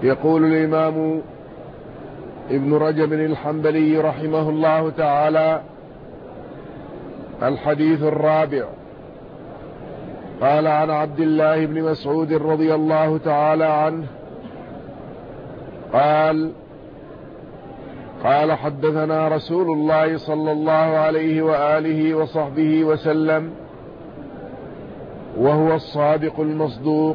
يقول الإمام ابن رجب الحنبلي رحمه الله تعالى: الحديث الرابع. قال عن عبد الله بن مسعود رضي الله تعالى عنه قال حدثنا رسول الله صلى الله عليه وآله وصحبه وسلم وهو الصادق المصدوق: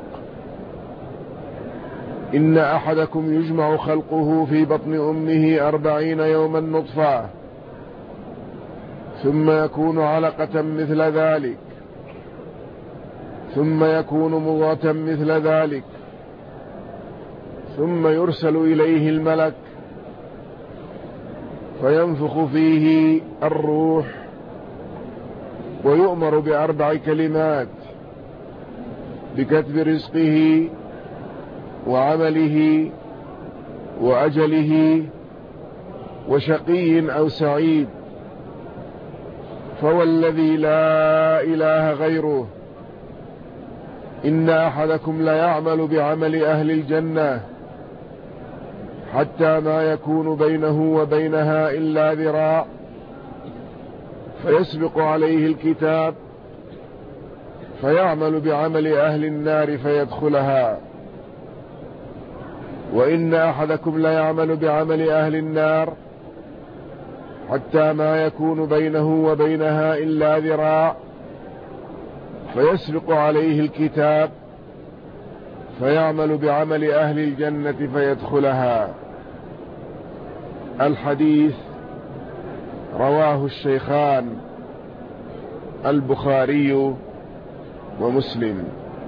إن أحدكم يجمع خلقه في بطن أمه 40 يوما نطفة، ثم يكون علقة مثل ذلك، ثم يكون مضغة مثل ذلك، ثم يرسل إليه الملك فينفخ فيه الروح، ويؤمر ب4 كلمات: بكتب رزقه وعمله وأجله وشقي أو سعيد. فوالذي لا إله غيره إن أحدكم ليعمل بعمل أهل الجنة حتى ما يكون بينه وبينها إلا ذراع، فيسبق عليه الكتاب فيعمل بعمل أهل النار فيدخلها. وإن أحدكم ليعمل بعمل أهل النار حتى ما يكون بينه وبينها إلا ذراع، فيسبق عليه الكتاب فيعمل بعمل أهل الجنة فيدخلها. الحديث رواه الشيخان البخاري ومسلم.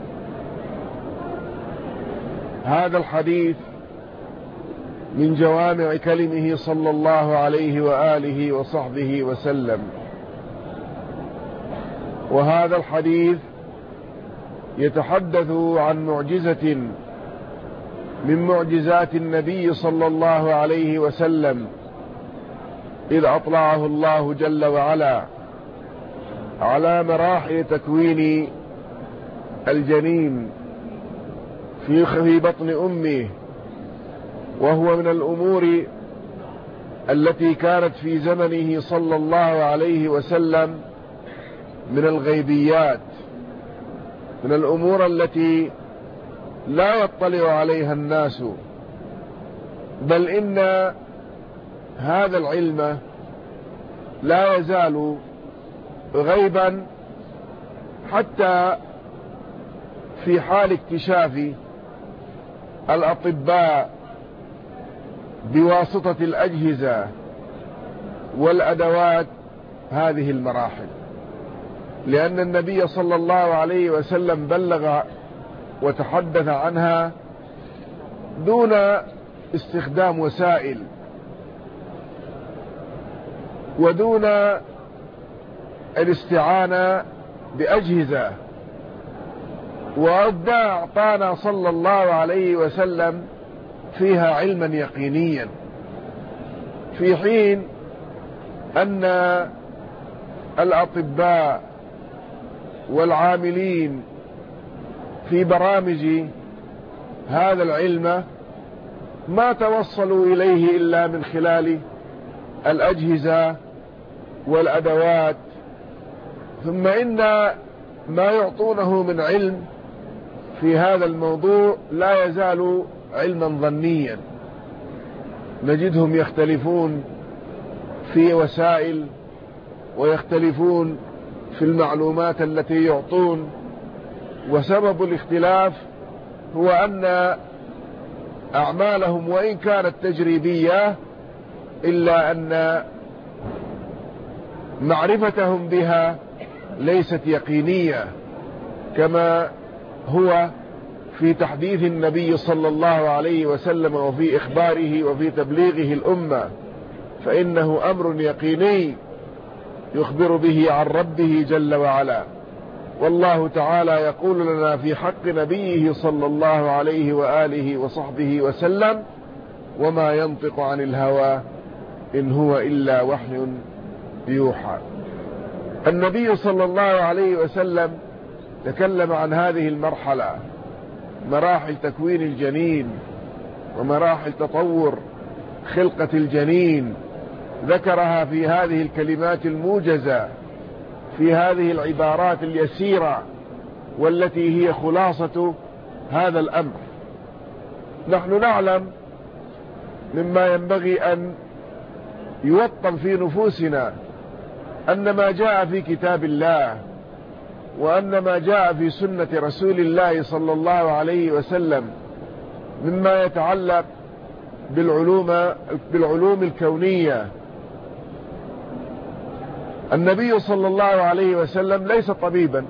هذا الحديث من جوامع كلمه صلى الله عليه وآله وصحبه وسلم، وهذا الحديث يتحدث عن معجزة من معجزات النبي صلى الله عليه وسلم، إذ أطلعه الله جل وعلا على مراحل تكوين الجنين في بطن أمه، وهو من الأمور التي كانت في زمنه صلى الله عليه وسلم من الغيبيات، من الأمور التي لا يطلع عليها الناس، بل إن هذا العلم لا يزال غيبا حتى في حال اكتشاف الأطباء بواسطة الأجهزة والأدوات هذه المراحل، لأن النبي صلى الله عليه وسلم بلغ وتحدث عنها دون استخدام وسائل ودون الاستعانة بأجهزة، وأعطانا صلى الله عليه وسلم فيها علما يقينيا، في حين أن الأطباء والعاملين في برامج هذا العلم ما توصلوا إليه إلا من خلال الأجهزة والأدوات، ثم إن ما يعطونه من علم في هذا الموضوع لا يزال علما ظنيا. نجدهم يختلفون في وسائل ويختلفون في المعلومات التي يعطون، وسبب الاختلاف هو أن أعمالهم وإن كانت تجريبية إلا أن معرفتهم بها ليست يقينية، كما هو في تحديث النبي صلى الله عليه وسلم وفي إخباره وفي تبليغه الأمة، فإنه أمر يقيني يخبر به عن ربه جل وعلا. والله تعالى يقول لنا في حق نبيه صلى الله عليه وآله وصحبه وسلم: وما ينطق عن الهوى إن هو إلا وحي يوحى. النبي صلى الله عليه وسلم تكلم عن هذه المرحلة، مراحل تكوين الجنين ومراحل تطور خلقة الجنين ذكرها في هذه الكلمات الموجزة في هذه العبارات اليسيرة والتي هي خلاصة هذا الأمر. نحن نعلم مما ينبغي أن يوطن في نفوسنا أن ما جاء في كتاب الله وأن ما جاء في سنة رسول الله صلى الله عليه وسلم مما يتعلق بالعلوم الكونية. النبي صلى الله عليه وسلم ليس طبيبا،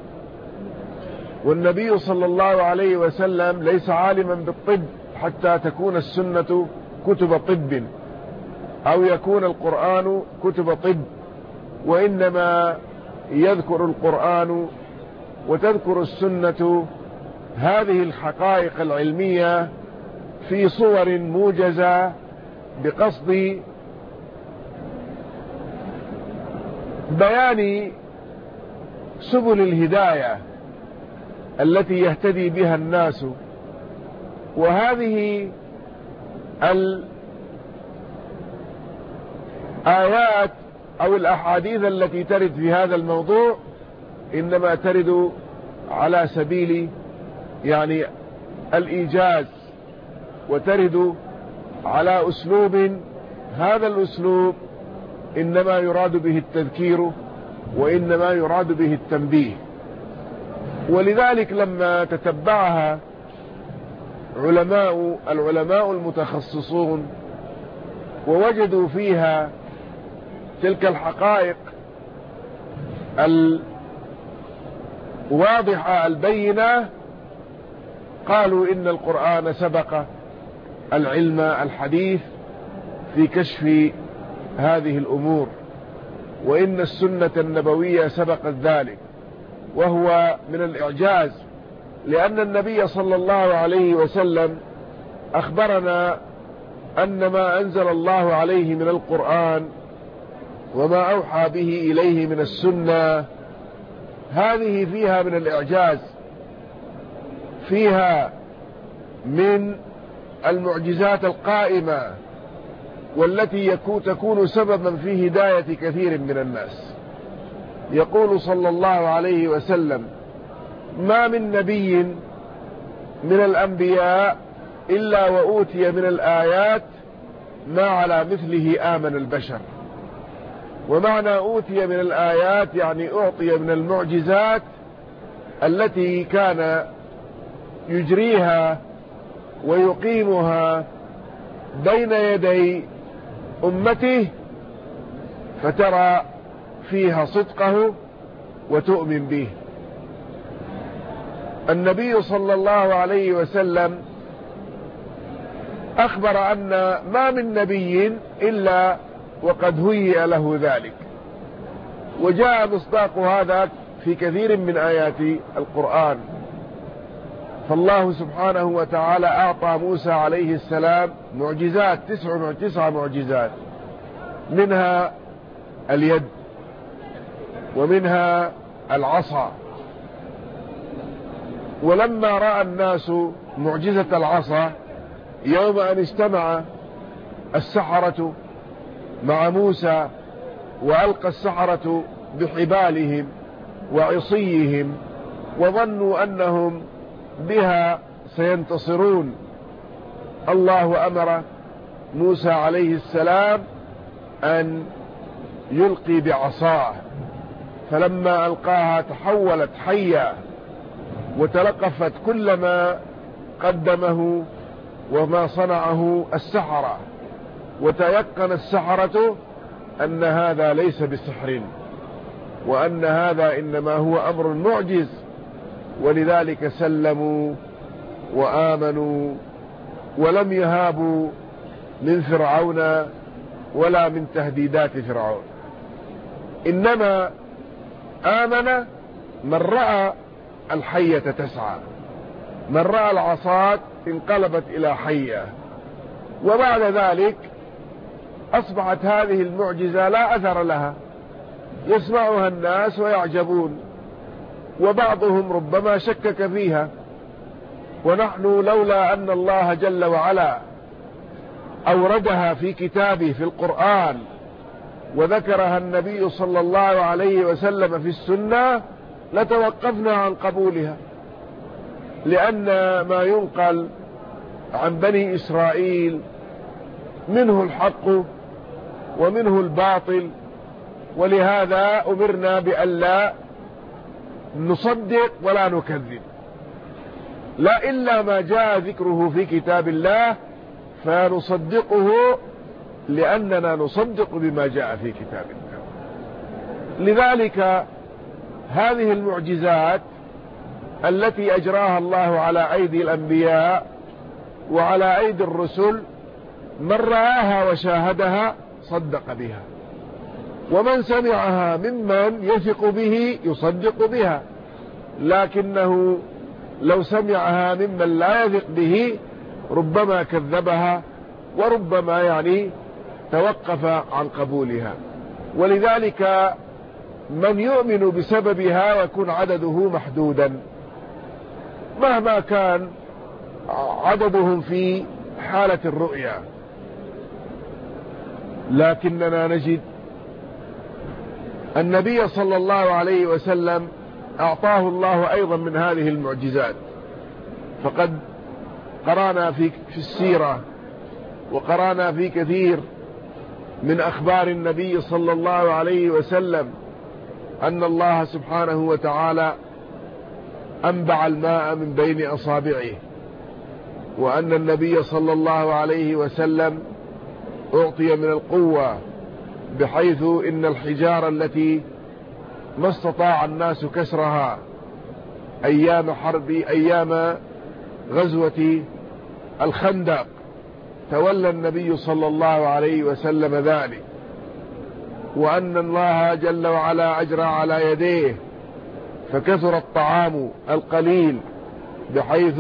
والنبي صلى الله عليه وسلم ليس عالما بالطب حتى تكون السنة كتب طب أو يكون القرآن كتب طب، وإنما يذكر القرآن وتذكر السنة هذه الحقائق العلمية في صور موجزة بقصد بيان سبل الهداية التي يهتدي بها الناس. وهذه الآيات أو الأحاديث التي ترد في هذا الموضوع إنما ترد على سبيل يعني الإيجاز، وترد على أسلوب، هذا الأسلوب إنما يراد به التذكير وإنما يراد به التنبيه. ولذلك لما تتبعها العلماء المتخصصون ووجدوا فيها تلك الحقائق الواضحة البينة قالوا إن القرآن سبق العلم الحديث في كشف هذه الأمور، وإن السنة النبوية سبقت ذلك، وهو من الإعجاز لأن النبي صلى الله عليه وسلم أخبرنا أن ما أنزل الله عليه من القرآن وما أوحى به إليه من السنة هذه فيها من الإعجاز، فيها من المعجزات القائمة والتي تكون سببا في هداية كثير من الناس. يقول صلى الله عليه وسلم: ما من نبي من الأنبياء إلا وأوتي من الآيات ما على مثله آمن البشر. ومعنى أوتي من الآيات يعني أعطي من المعجزات التي كان يجريها ويقيمها بين يدي أمته فترى فيها صدقه وتؤمن به. النبي صلى الله عليه وسلم أخبر أن ما من نبي إلا وقد هيئ له ذلك، وجاء مصداق هذا في كثير من آيات القرآن. فالله سبحانه وتعالى أعطى موسى عليه السلام معجزات، 9 معجزات، منها اليد ومنها العصا. ولما رأى الناس معجزة العصا يوم أن اجتمع السحرة مع موسى وألقى السحرة بحبالهم وعصيهم وظنوا أنهم بها سينتصرون، الله أمر موسى عليه السلام أن يلقي بعصاه، فلما ألقاها تحولت حية وتلقفت كل ما قدمه وما صنعه السحرة، وتيقن السحرة أن هذا ليس بسحر وأن هذا إنما هو أمر معجز، ولذلك سلموا وآمنوا ولم يهابوا من فرعون ولا من تهديدات فرعون. إنما آمن من رأى الحية تسعى، من رأى العصا انقلبت إلى حية. وبعد ذلك أصبحت هذه المعجزة لا أثر لها، يسمعها الناس ويعجبون، وبعضهم ربما شكك فيها ونحن لولا أن الله جل وعلا أوردها في كتابه في القرآن وذكرها النبي صلى الله عليه وسلم في السنة لتوقفنا عن قبولها، لأن ما ينقل عن بني إسرائيل منه الحق ومنه الباطل، ولهذا أمرنا بألا نصدق ولا نكذب، لا إلا ما جاء ذكره في كتاب الله فنصدقه لأننا نصدق بما جاء في كتاب الله. لذلك هذه المعجزات التي أجراها الله على أيدي الأنبياء وعلى أيدي الرسل من رآها وشاهدها صدق بها، ومن سمعها ممن يثق به يصدق بها، لكنه لو سمعها ممن لا يثق به ربما كذبها وربما توقف عن قبولها. ولذلك من يؤمن بسببها يكون عدده محدودا مهما كان عددهم في حالة الرؤيا، لكننا نجد النبي صلى الله عليه وسلم أعطاه الله أيضا من هذه المعجزات. فقد قرأنا في السيرة وقرأنا في كثير من أخبار النبي صلى الله عليه وسلم أن الله سبحانه وتعالى أنبع الماء من بين أصابعه، وأن النبي صلى الله عليه وسلم أعطي من القوة بحيث إن الحجارة التي ما استطاع الناس كسرها أيام غزوة الخندق تولى النبي صلى الله عليه وسلم ذلك، وأن الله جل وعلا أجرى على يديه فكثر الطعام القليل بحيث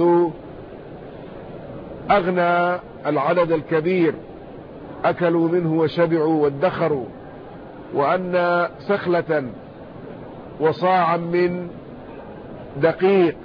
أغنى العدد الكبير، أكلوا منه وشبعوا وادخروا، وأن سخلة وصاعا من دقيق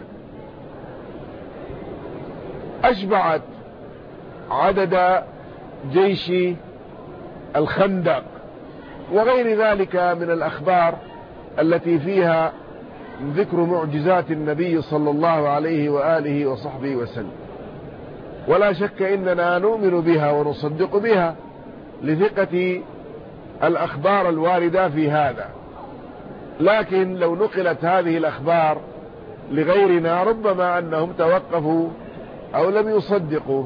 أشبعت عدد جيش الخندق، وغير ذلك من الأخبار التي فيها ذكر معجزات النبي صلى الله عليه وآله وصحبه وسلم. ولا شك إننا نؤمن بها ونصدق بها لثقة الأخبار الواردة في هذا، لكن لو نقلت هذه الأخبار لغيرنا ربما أنهم توقفوا أو لم يصدقوا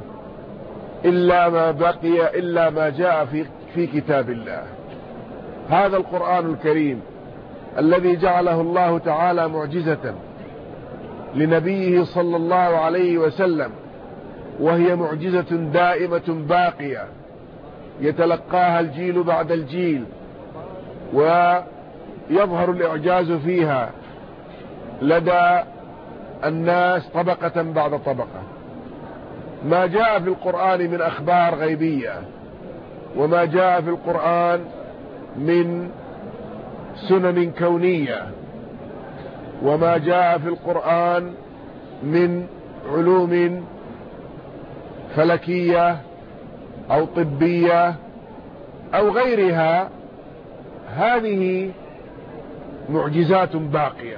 إلا ما جاء في كتاب الله. هذا القرآن الكريم الذي جعله الله تعالى معجزة لنبيه صلى الله عليه وسلم، وهي معجزة دائمة باقية يتلقاها الجيل بعد الجيل، ويظهر الإعجاز فيها لدى الناس طبقة بعد طبقة. ما جاء في القرآن من أخبار غيبية، وما جاء في القرآن من سنن كونية، وما جاء في القرآن من علوم فلكية أو طبية أو غيرها، هذه معجزات باقية.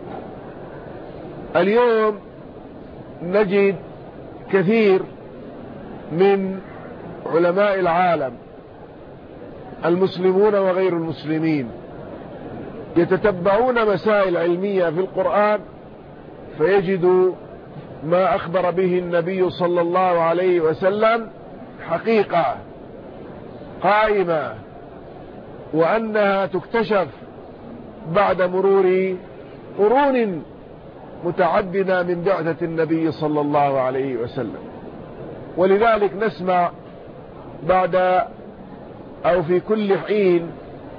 اليوم نجد كثير من علماء العالم المسلمون وغير المسلمين يتتبعون مسائل علمية في القرآن فيجدوا ما أخبر به النبي صلى الله عليه وسلم حقيقة قائمة، وأنها تكتشف بعد مرور قرون متعددة من بعثة النبي صلى الله عليه وسلم. ولذلك نسمع بعد أو في كل حين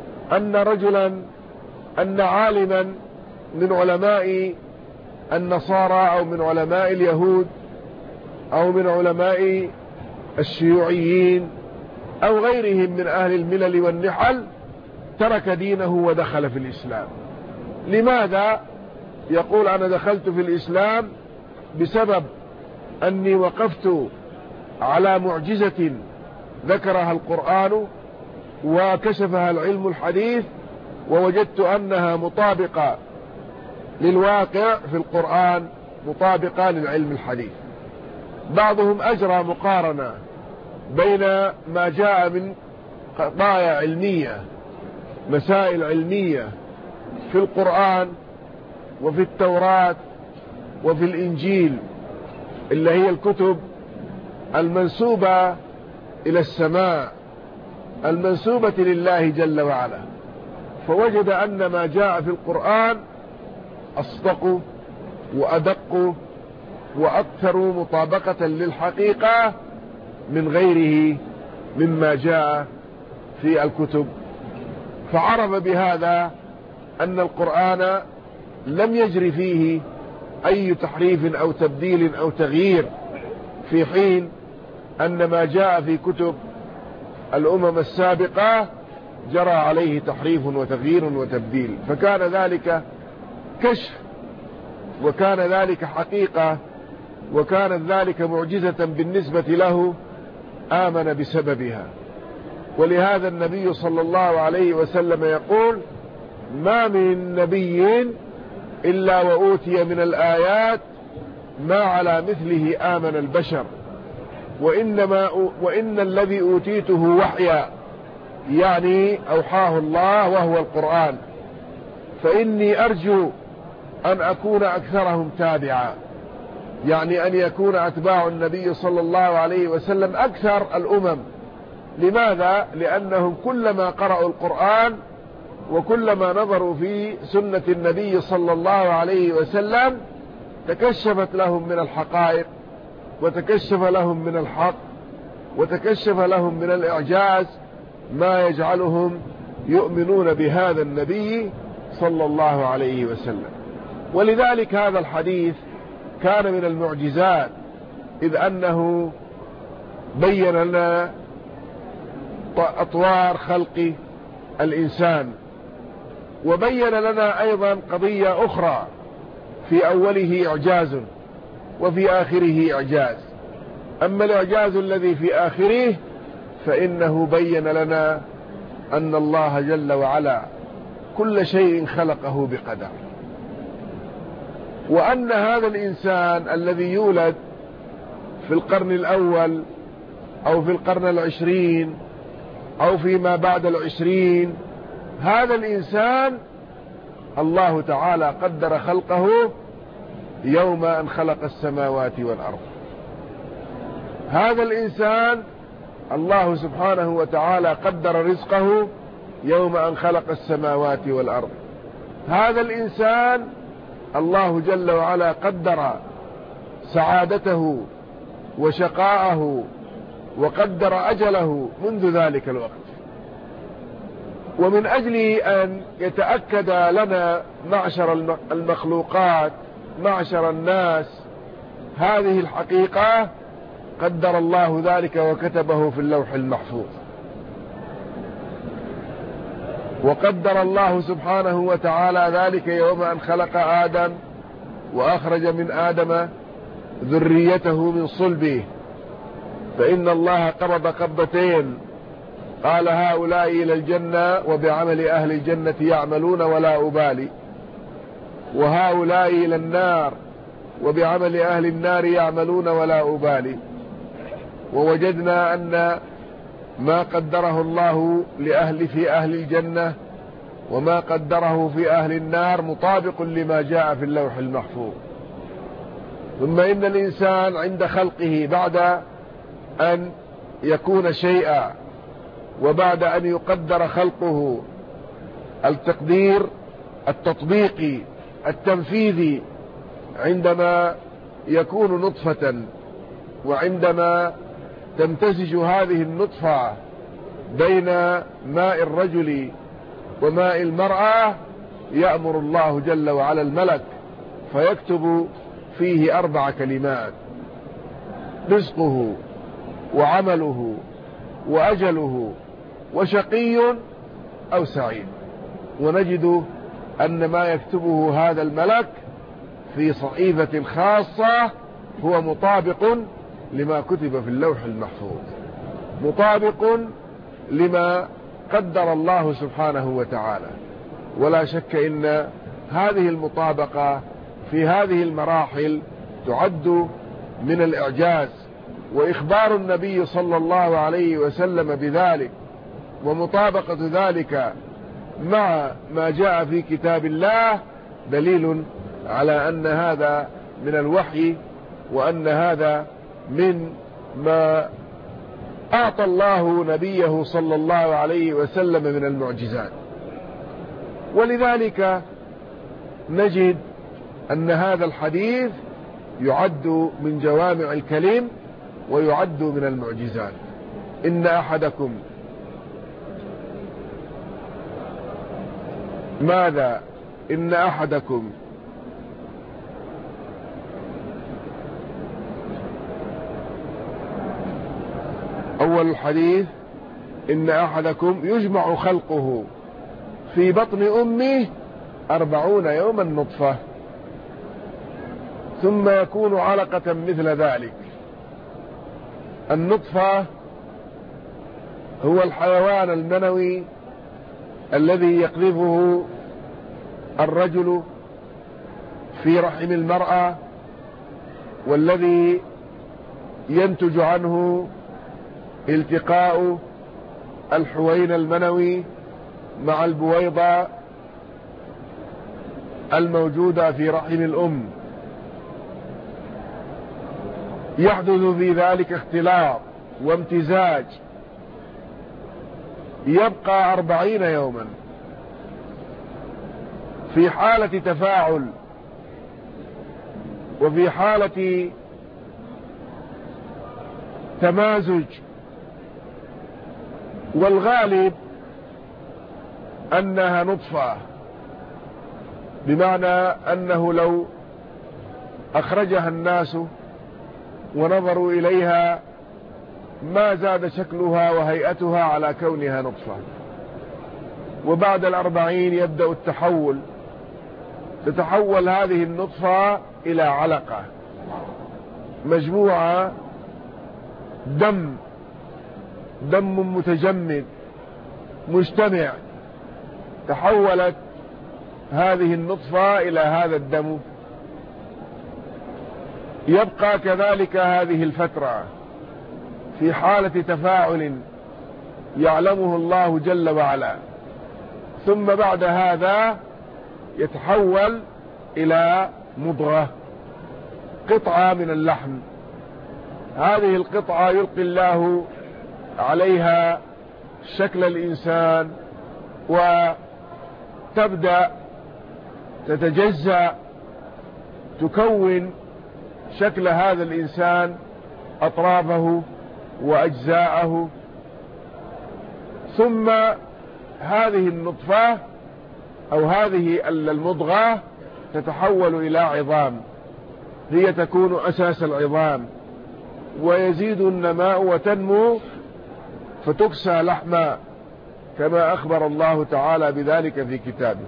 أن عالما من علماء النصارى أو من علماء اليهود أو من علماء الشيوعيين أو غيرهم من أهل الملل والنحل ترك دينه ودخل في الإسلام. لماذا؟ يقول أنا دخلت في الإسلام بسبب أني وقفت على معجزة ذكرها القرآن وكشفها العلم الحديث، ووجدت أنها مطابقة للواقع في القرآن، مطابقة للعلم الحديث. بعضهم أجرى مقارنة بين ما جاء من قضايا علمية، مسائل علمية في القرآن وفي التوراة وفي الإنجيل، اللي هي الكتب المنسوبة إلى السماء، المنسوبة لله جل وعلا، فوجد أن ما جاء في القرآن أصدق وأدق وأكثر مطابقة للحقيقة من غيره مما جاء في الكتب. فعرف بهذا أن القرآن لم يجري فيه أي تحريف أو تبديل أو تغيير، في حين أن ما جاء في كتب الأمم السابقة جرى عليه تحريف وتغيير وتبديل، فكان ذلك كشف، وكان ذلك حقيقة، وكانت ذلك معجزة بالنسبة له، آمن بسببها. ولهذا النبي صلى الله عليه وسلم يقول: ما من نبي إلا وأوتي من الآيات ما على مثله آمن البشر، وإن الذي أوتيته وحيا، يعني أوحاه الله وهو القرآن، فإني أرجو أن أكون أكثرهم تابعا، يعني أن يكون أتباع النبي صلى الله عليه وسلم أكثر الأمم. لماذا؟ لأنهم كلما قرأوا القرآن وكلما نظروا في سنة النبي صلى الله عليه وسلم تكشفت لهم من الحقائق، وتكشف لهم من الحق، وتكشف لهم من الإعجاز ما يجعلهم يؤمنون بهذا النبي صلى الله عليه وسلم. ولذلك هذا الحديث كان من المعجزات، إذ أنه بين لنا أطوار خلق الإنسان، وبين لنا أيضا قضية أخرى: في أوله إعجاز وفي آخره إعجاز. أما الإعجاز الذي في آخره فإنه بين لنا أن الله جل وعلا كل شيء خلقه بقدر، وأن هذا الإنسان الذي يولد في القرن الأول أو في القرن 20 أو فيما بعد 20، هذا الإنسان الله تعالى قدر خلقه يوم أن خلق السماوات والأرض. هذا الإنسان الله سبحانه وتعالى قدر رزقه يوم أن خلق السماوات والأرض. هذا الإنسان الله جل وعلا قدر سعادته وشقاءه وقدر أجله منذ ذلك الوقت. ومن أجل أن يتأكد لنا معشر المخلوقات، معشر الناس، هذه الحقيقة، قدر الله ذلك وكتبه في اللوح المحفوظ. وقدر الله سبحانه وتعالى ذلك يوم أن خلق آدم وأخرج من آدم ذريته من صلبه، فإن الله قبض قبضتين، قال: هؤلاء إلى الجنة وبعمل أهل الجنة يعملون ولا أبالي، وهؤلاء إلى النار وبعمل أهل النار يعملون ولا أبالي. ووجدنا أن ما قدره الله في أهل الجنة وما قدره في أهل النار مطابق لما جاء في اللوح المحفوظ. ثم إن الإنسان عند خلقه بعد أن يكون شيئا وبعد أن يقدر خلقه التقدير التطبيقي التنفيذي، عندما يكون نطفة وعندما تمتزج هذه النطفة بين ماء الرجل وماء المرأة، يأمر الله جل وعلا الملك فيكتب فيه 4 كلمات: رزقه وعمله وأجله وشقي أو سعيد. ونجد أن ما يكتبه هذا الملك في صحيفة خاصة هو مطابق لما كتب في اللوح المحفوظ، مطابق لما قدر الله سبحانه وتعالى. ولا شك إن هذه المطابقة في هذه المراحل تعد من الإعجاز، وإخبار النبي صلى الله عليه وسلم بذلك ومطابقة ذلك مع ما جاء في كتاب الله دليل على أن هذا من الوحي، وأن هذا من ما أعطى الله نبيه صلى الله عليه وسلم من المعجزات. ولذلك نجد أن هذا الحديث يعد من جوامع الكلم ويعد من المعجزات. إن أحدكم ماذا؟ إن أحدكم أول الحديث إن أحدكم يجمع خلقه في بطن أمه 40 يوما نطفة ثم يكون علقة مثل ذلك. النطفة هو الحيوان المنوي الذي يقذفه الرجل في رحم المرأة، والذي ينتج عنه التقاء الحوين المنوي مع البويضة الموجودة في رحم الأم. يحدث في ذلك اختلاط وامتزاج، يبقى 40 يوما في حالة تفاعل وفي حالة تمازج. والغالب أنها نطفة، بمعنى أنه لو أخرجها الناس ونظروا إليها ما زاد شكلها وهيئتها على كونها نطفة. وبعد 40 يبدأ التحول، تتحول هذه النطفة إلى علقة مجموعة دم متجمد مجتمع. تحولت هذه النطفة إلى هذا الدم. يبقى كذلك هذه الفترة في حالة تفاعل يعلمه الله جل وعلا، ثم بعد هذا يتحول إلى مضغة، قطعة من اللحم. هذه القطعة يلقي الله عليها شكل الإنسان، وتبدأ تتجزأ تكون شكل هذا الإنسان، أطرافه وأجزاءه. ثم هذه النطفة أو هذه المضغة تتحول إلى عظام، هي تكون أساس العظام، ويزيد النماء وتنمو فتكسى لحما، كما أخبر الله تعالى بذلك في كتابه.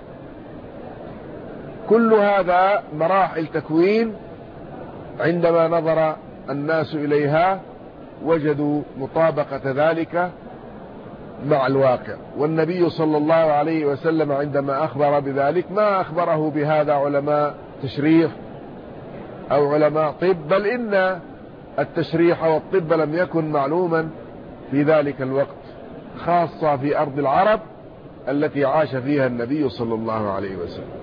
كل هذا مراحل تكوين، عندما نظر الناس إليها وجدوا مطابقة ذلك مع الواقع. والنبي صلى الله عليه وسلم عندما أخبر بذلك ما أخبره بهذا علماء تشريح أو علماء طب، بل إن التشريح والطب لم يكن معلوما في ذلك الوقت، خاصة في أرض العرب التي عاش فيها النبي صلى الله عليه وسلم.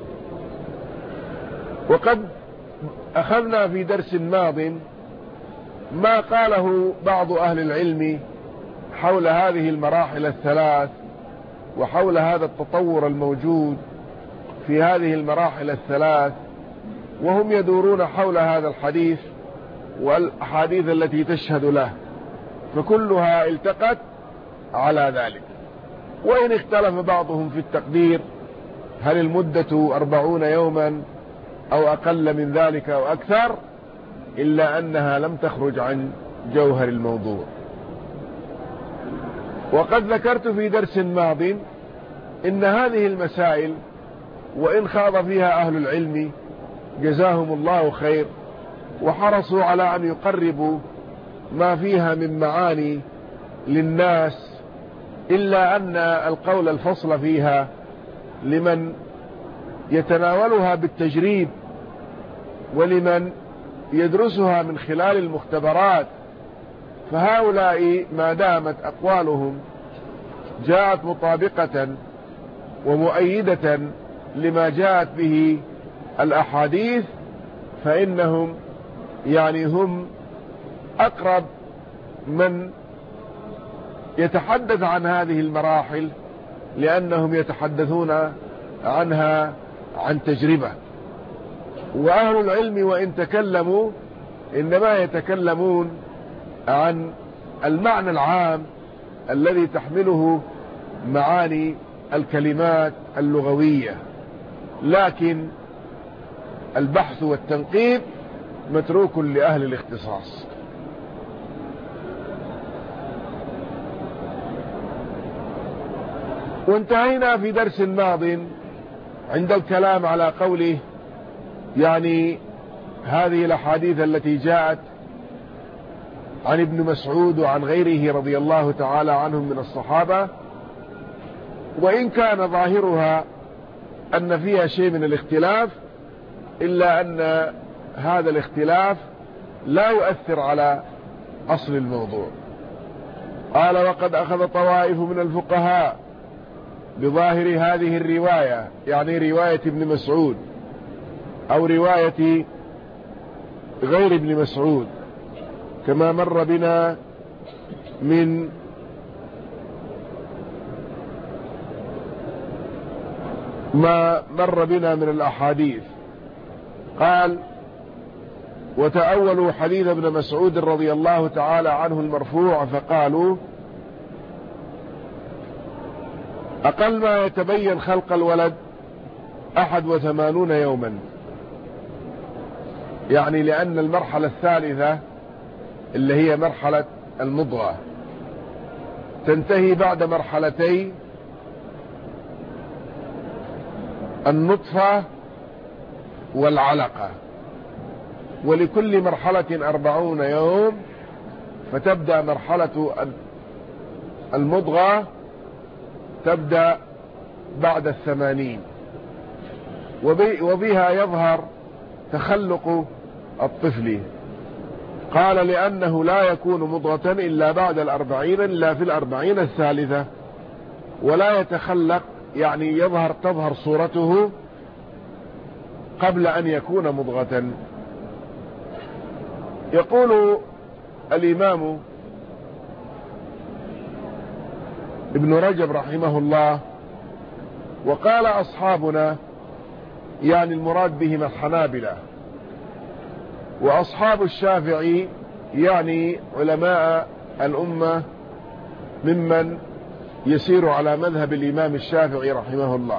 وقد أخذنا في درس ماض ما قاله بعض أهل العلم حول هذه المراحل الثلاث وحول هذا التطور الموجود في هذه المراحل الثلاث، وهم يدورون حول هذا الحديث والأحاديث التي تشهد له، فكلها التقت على ذلك. وإن اختلف بعضهم في التقدير، هل المدة 40 يوما أو أقل من ذلك أو أكثر، إلا أنها لم تخرج عن جوهر الموضوع. وقد ذكرت في درس ماض إن هذه المسائل وإن خاض فيها أهل العلم جزاهم الله خير وحرصوا على أن يقربوا ما فيها من معاني للناس، إلا أن القول الفصل فيها لمن يتناولها بالتجريب ولمن يدرسها من خلال المختبرات. فهؤلاء ما دامت أقوالهم جاءت مطابقة ومؤيدة لما جاءت به الأحاديث، فإنهم يعني هم أقرب من يتحدث عن هذه المراحل، لأنهم يتحدثون عنها عن تجربة. وأهل العلم وإن تكلموا إنما يتكلمون عن المعنى العام الذي تحمله معاني الكلمات اللغوية، لكن البحث والتنقيب متروك لأهل الاختصاص. وانتهينا في درس ماض عند الكلام على قوله يعني هذه الأحاديث التي جاءت عن ابن مسعود وعن غيره رضي الله تعالى عنهم من الصحابة، وإن كان ظاهرها أن فيها شيء من الاختلاف، إلا أن هذا الاختلاف لا يؤثر على أصل الموضوع. قال: وقد أخذ طوائف من الفقهاء بظاهر هذه الرواية، يعني رواية ابن مسعود أو رواية غير ابن مسعود، كما مر بنا من ما مر بنا من الأحاديث. قال: وتأولوا حديث ابن مسعود رضي الله تعالى عنه المرفوع فقالوا: أقل ما يتبين خلق الولد 81 يوما، يعني لأن المرحلة الثالثة اللي هي مرحلة المضغة تنتهي بعد مرحلتي النطفة والعلقة، ولكل مرحلة 40 يوم، فتبدأ مرحلة المضغة تبدأ بعد 80، وبها يظهر تخلق الطفل. قال: لأنه لا يكون مضغة إلا بعد 40، إلا في 40 الثالثة، ولا يتخلق يعني تظهر صورته قبل أن يكون مضغة. يقول الإمام ابن رجب رحمه الله: وقال أصحابنا، يعني المراد بهم الحنابلة، وأصحاب الشافعي يعني علماء الأمة ممن يسير على مذهب الإمام الشافعي رحمه الله.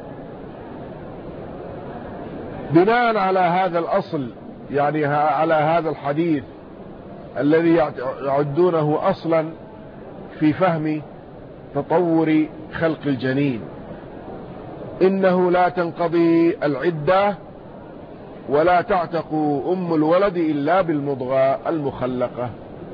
بناء على هذا الأصل، يعني على هذا الحديث الذي يعدونه أصلا في فهم تطور خلق الجنين، إنه لا تنقضي العدة ولا تعتق أم الولد إلا بالمضغة المخلقة.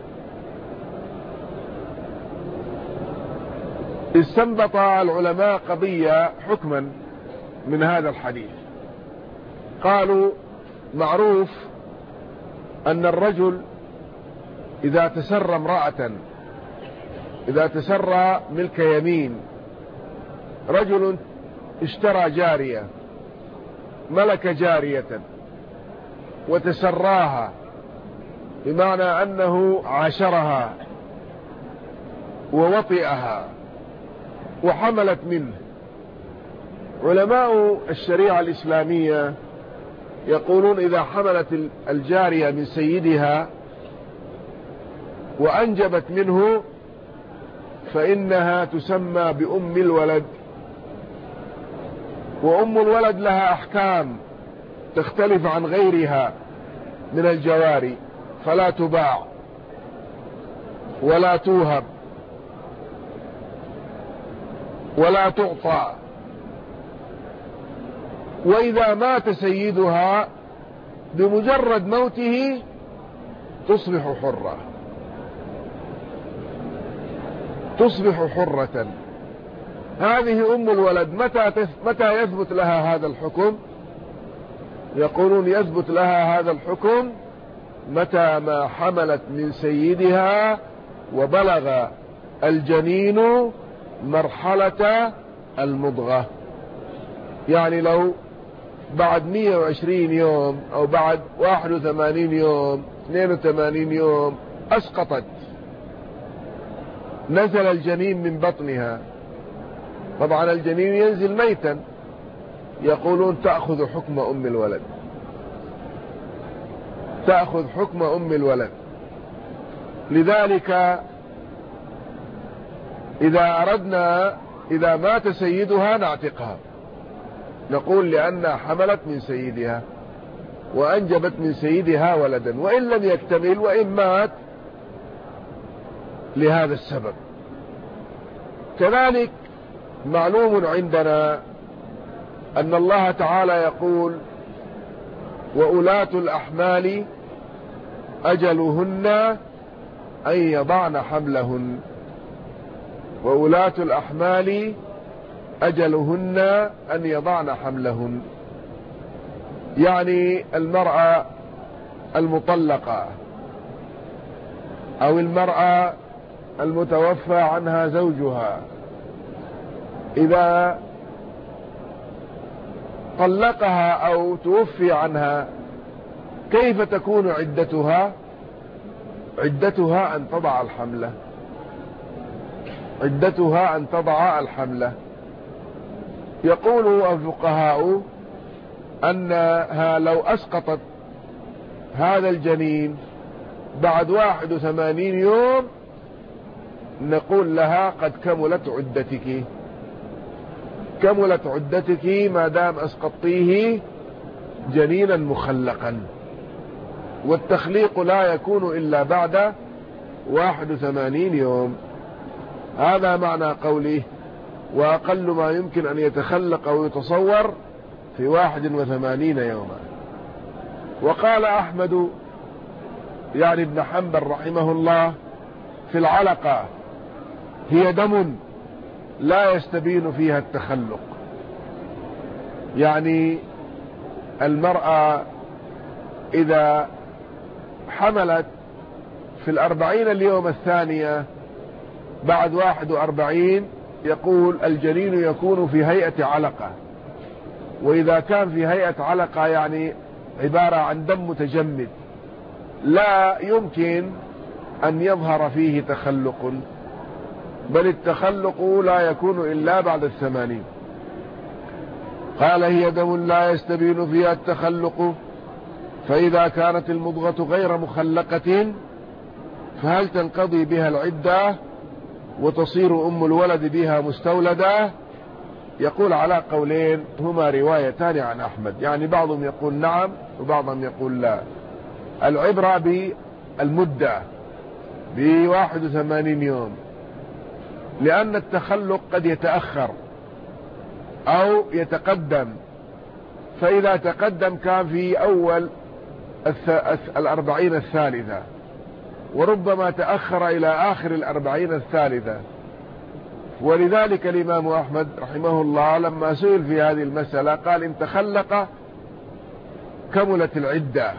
استنبط العلماء قضية حكما من هذا الحديث. قالوا: معروف أن الرجل إذا تسرى امرأة، إذا تسرى ملك يمين، رجل اشترى جارية، ملك جارية وتسراها، بمعنى أنه عاشرها ووطئها وحملت منه. علماء الشريعة الإسلامية يقولون: إذا حملت الجارية من سيدها وأنجبت منه فإنها تسمى بأم الولد، وأم الولد لها أحكام تختلف عن غيرها من الجواري، فلا تباع ولا توهب ولا تعطى. وإذا مات سيدها بمجرد موته تصبح حرة، تصبح حرة. هذه أم الولد متى يثبت لها هذا الحكم؟ يقولون يثبت لها هذا الحكم متى ما حملت من سيدها وبلغ الجنين مرحلة المضغة. يعني لو بعد 120 يوم أو بعد 81 يوم 82 يوم أسقطت، نزل الجنين من بطنها، طبعا الجنين ينزل ميتا، يقولون تأخذ حكم أم الولد، تأخذ حكم أم الولد. لذلك إذا مات سيدها نعتقها، نقول لأنها حملت من سيدها وأنجبت من سيدها ولدا، وإن لم يكتمل وإن مات لهذا السبب. كذلك معلوم عندنا أن الله تعالى يقول وأولاة الأحمال أجلهن أن يضعن حملهن، وأولاة الأحمال أجلهن أن يضعن حملهن، يعني المرأة المطلقة أو المرأة المتوفى عنها زوجها إذا طلقها أو توفي عنها كيف تكون عدتها؟ عدتها أن تضع الحملة، عدتها أن تضع الحملة. يقول الفقهاء أنها لو أسقطت هذا الجنين بعد 81 يوم نقول لها قد كملت عدتك، كملت عدتك ما دام أسقطتيه جنينا مخلقا، والتخليق لا يكون إلا بعد 81 يوم. هذا معنى قوله وأقل ما يمكن أن يتخلق أو يتصور في 81 يوما. وقال أحمد يعني ابن حنبل رحمه الله في العلقة هي دم لا يستبين فيها التخلق، يعني المرأة إذا حملت في 40 اليوم الثانية بعد 41 يقول الجنين يكون في هيئة علقة، وإذا كان في هيئة علقة يعني عبارة عن دم متجمد لا يمكن أن يظهر فيه تخلق، بل التخلق لا يكون إلا بعد 80. قال هي دم لا يستبين فيها التخلق، فإذا كانت المضغة غير مخلقة فهل تنقضي بها العدة وتصير أم الولد بها مستولدة؟ يقول على قولين هما روايتان عن أحمد، يعني بعضهم يقول نعم وبعضهم يقول لا. العبرة بالمدة 81 يوم، لأن التخلق قد يتأخر أو يتقدم، فإذا تقدم كان في أول 40 الثالثة، وربما تأخر إلى آخر 40 الثالثة. ولذلك الإمام أحمد رحمه الله لما سئل في هذه المسألة قال إن تخلق كملت العدة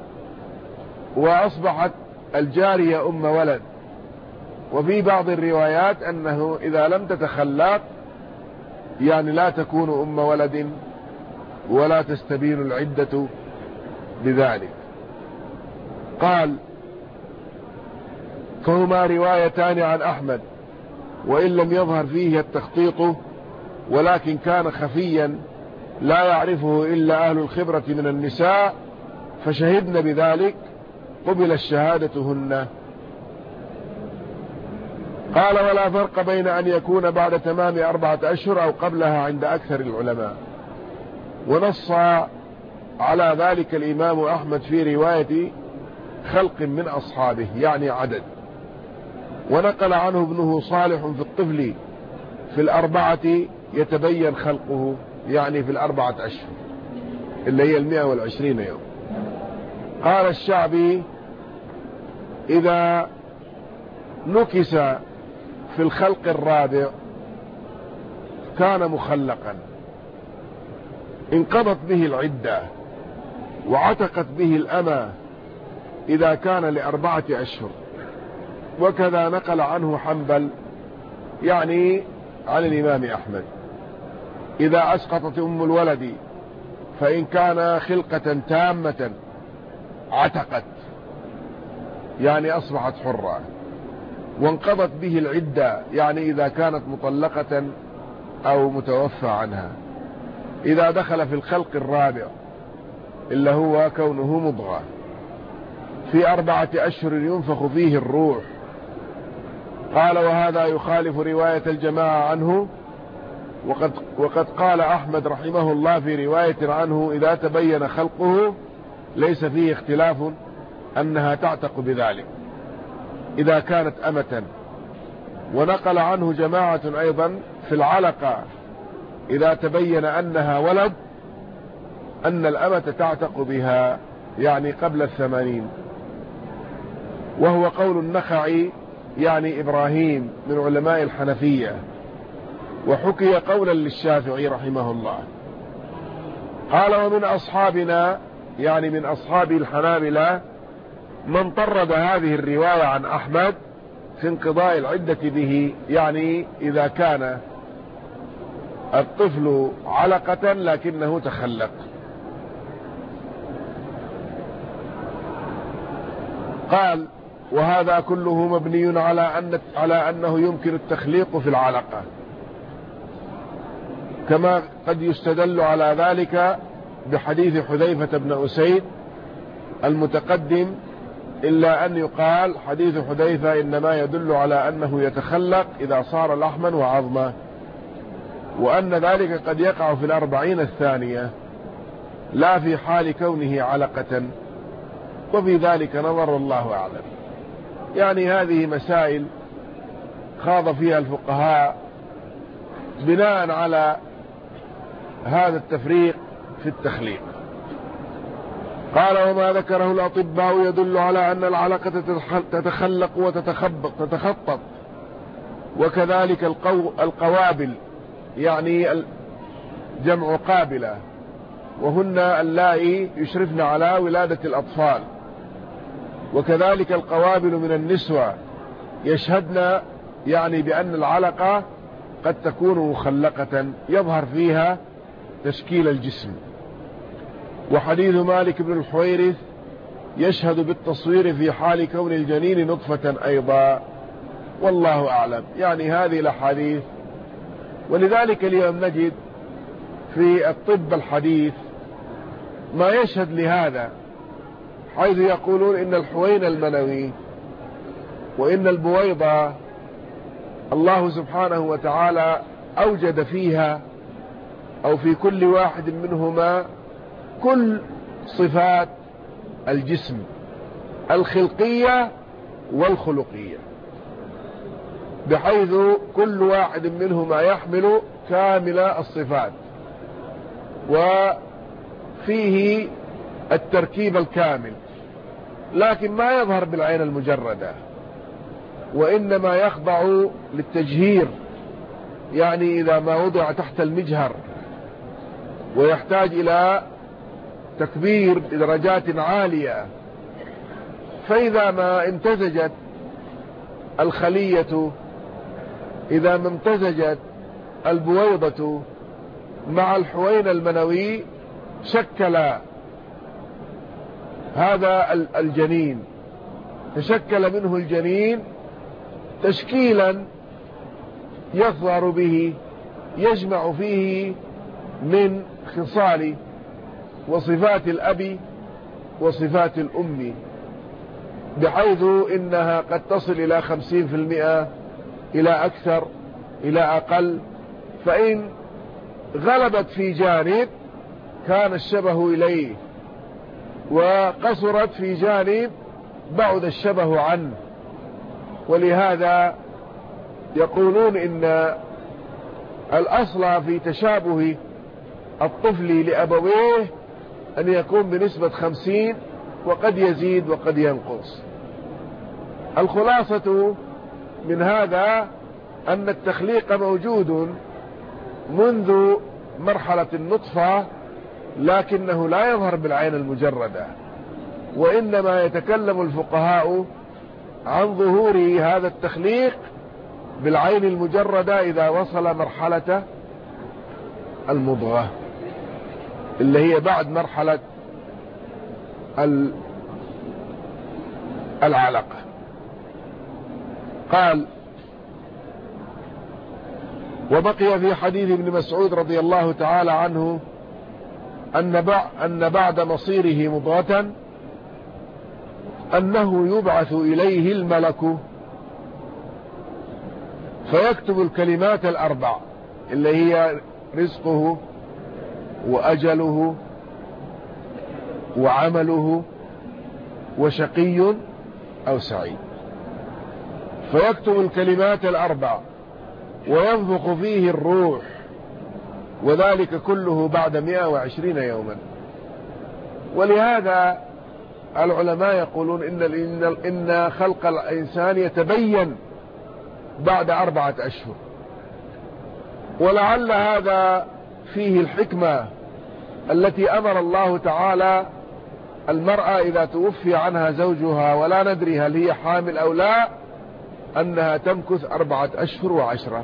وأصبحت الجارية أم ولد. وفي بعض الروايات أنه إذا لم تتخلق يعني لا تكون أم ولد ولا تستبين العدة بذلك. قال فهما روايتان عن أحمد وإن لم يظهر فيه التخطيط ولكن كان خفيا لا يعرفه إلا أهل الخبرة من النساء فشهدن بذلك قبل الشهادتهن. قال ولا فرق بين أن يكون بعد تمام 4 أشهر أو قبلها عند أكثر العلماء. ونص على ذلك الإمام أحمد في رواية خلق من أصحابه يعني عدد، ونقل عنه ابنه صالح في الطفل في 4 يتبين خلقه، يعني في 4 أشهر اللي هي 120 يوم. قال الشعبي: إذا نكس في الخلق الرابع كان مخلقا، انقضت به العدة وعتقت به الأمة إذا كان ل4 أشهر. وكذا نقل عنه حنبل، يعني عن الإمام أحمد: إذا أسقطت أم الولد فإن كان خلقة تامة عتقت، يعني أصبحت حرة، وانقضت به العدة، يعني إذا كانت مطلقة أو متوفى عنها، إذا دخل في الخلق الرابع إلا هو كونه مضغة في 4 أشهر ينفخ فيه الروح. قال: وهذا يخالف رواية الجماعة عنه، وقد قال أحمد رحمه الله في رواية عنه: إذا تبين خلقه ليس فيه اختلاف أنها تعتق بذلك إذا كانت أمة. ونقل عنه جماعة أيضا في العلقة: إذا تبين أنها ولد أن الأمة تعتق بها، يعني قبل 80. وهو قول النخعي، يعني إبراهيم من علماء الحنفية، وحكي قولا للشافعي رحمه الله. قال: ومن أصحابنا، يعني من أصحاب الحنابلة، من طرد هذه الرواية عن أحمد في انقضاء العدة به، يعني إذا كان الطفل علقة لكنه تخلق. قال: وهذا كله مبني على أنه يمكن التخليق في العلقة، كما قد يستدل على ذلك بحديث حذيفة بن أسيد المتقدم، إلا أن يقال حديث حذيفة إنما يدل على أنه يتخلق إذا صار لحما وعظما، وأن ذلك قد يقع في 40 الثانية لا في حال كونه علقة، وفي ذلك نظر، الله أعلم. يعني هذه مسائل خاض فيها الفقهاء بناء على هذا التفريق في التخليق. قال: وما ذكره الأطباء يدل على أن العلقة تتخلق وتتخطط، وكذلك القوابل، يعني جمع قابلة، وهن اللائي يشرفن على ولادة الأطفال، وكذلك القوابل من النسوة يشهدن، يعني بأن العلقة قد تكون مخلقة يظهر فيها تشكيل الجسم. وحديث مالك بن الحويرث يشهد بالتصوير في حال كون الجنين نطفة أيضا، والله أعلم. يعني هذه الأحاديث، ولذلك اليوم نجد في الطب الحديث ما يشهد لهذا، حيث يقولون إن الحوين المنوي وإن البويضة الله سبحانه وتعالى أوجد فيها أو في كل واحد منهما كل صفات الجسم الخلقية والخلقية، بحيث كل واحد منهما يحمل كامل الصفات وفيه التركيب الكامل، لكن ما يظهر بالعين المجردة، وإنما يخضع للتجهير، يعني إذا ما وضع تحت المجهر ويحتاج إلى تكبير بدرجات عالية، فإذا ما امتزجت الخلية، إذا ما امتزجت البويضة مع الحوين المنوي شكل هذا الجنين، تشكل منه الجنين تشكيلا يظهر به، يجمع فيه من خصال وصفات الأب وصفات الأم، بحيث إنها قد تصل إلى 50% إلى أكثر إلى أقل، فإن غلبت في جانب كان الشبه إليه، وقصرت في جانب بعد الشبه عنه. ولهذا يقولون إن الأصل في تشابه الطفل لأبويه أن يكون بنسبة 50 وقد يزيد وقد ينقص. الخلاصة من هذا أن التخليق موجود منذ مرحلة النطفة، لكنه لا يظهر بالعين المجردة، وإنما يتكلم الفقهاء عن ظهور هذا التخليق بالعين المجردة إذا وصل مرحلة المضغة اللي هي بعد مرحلة العلقة. قال: وبقي في حديث ابن مسعود رضي الله تعالى عنه أن بعد مصيره مضغة أنه يبعث إليه الملك فيكتب الكلمات الأربع اللي هي رزقه وأجله وعمله وشقي أو سعيد. فيكتب الكلمات الأربع وينفخ فيه الروح، وذلك كله بعد 120 يوما. ولهذا العلماء يقولون إن خلق الإنسان يتبين بعد 4 أشهر، ولعل هذا فيه الحكمة التي أمر الله تعالى المرأة إذا توفي عنها زوجها ولا ندري هل هي حامل أو لا أنها تمكث 4 أشهر و10،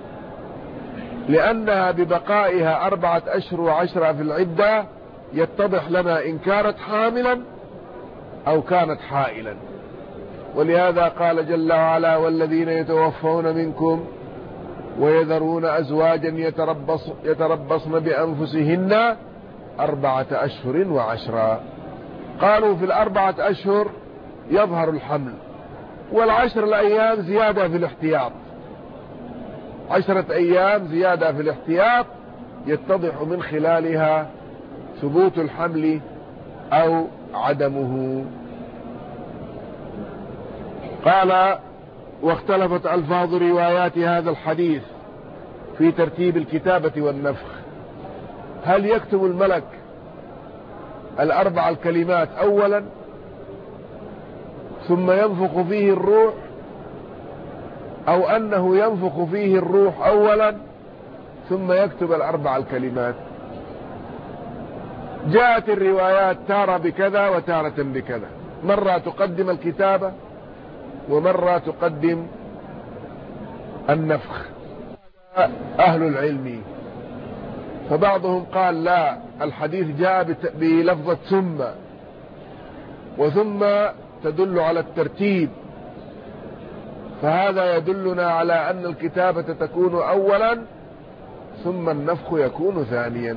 لأنها ببقائها 4 أشهر و10 في العدة يتضح لنا إن كانت حاملا أو كانت حائلا. ولهذا قال جل وعلا: والذين يتوفون منكم ويذرون أزواجا يتربصن بأنفسهن 4 أشهر و10. قالوا في 4 أشهر يظهر الحمل، وال10 الأيام زيادة في الاحتياط، 10 أيام زيادة في الاحتياط يتضح من خلالها ثبوت الحمل أو عدمه. قال: واختلفت ألفاظ روايات هذا الحديث في ترتيب الكتابة والنفخ. هل يكتب الملك 4 الكلمات أولا ثم ينفخ فيه الروح، أو أنه ينفخ فيه الروح أولا ثم يكتب 4 الكلمات؟ جاءت الروايات تارة بكذا وتارة بكذا، مرة تقدم الكتابة ومرة تقدم النفخ. أهل العلم فبعضهم قال لا، الحديث جاء بلفظة ثم، وثم تدل على الترتيب، فهذا يدلنا على أن الكتابة تكون أولا ثم النفخ يكون ثانيا.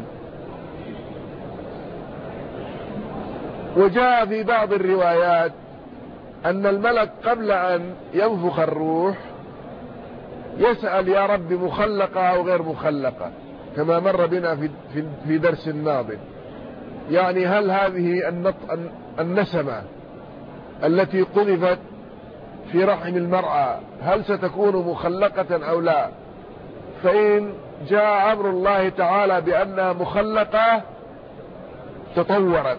وجاء في بعض الروايات أن الملك قبل أن ينفخ الروح يسأل: يا رب مخلقة أو غير مخلقة؟ كما مر بنا في درس ماض، يعني هل هذه النسمة التي قذفت في رحم المرأة هل ستكون مخلقة أو لا؟ فإن جاء أمر الله تعالى بأنها مخلقة تطورت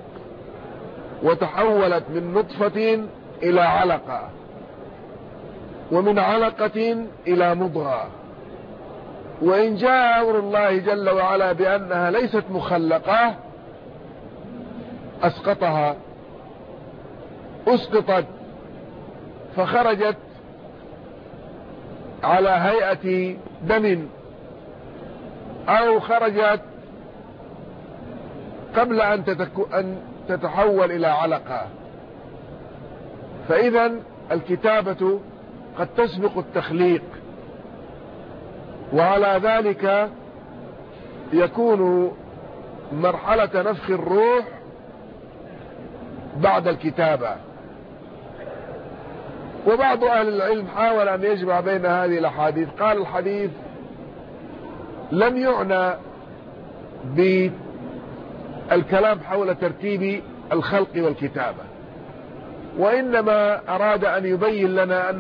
وتحولت من نطفة إلى علقة، ومن علقة إلى مضغة. وإن جاء أمر الله جل وعلا بأنها ليست مخلقة أسقطت فخرجت على هيئة دم، أو خرجت قبل أن تتحول إلى علقة. فإذا الكتابة قد تسبق التخليق، وعلى ذلك يكون مرحلة نفخ الروح بعد الكتابة. وبعض أهل العلم حاول أن يجمع بين هذه الأحاديث، قال الحديث لم يعنى بالكلام حول ترتيب الخلق والكتابة، وإنما أراد أن يبين لنا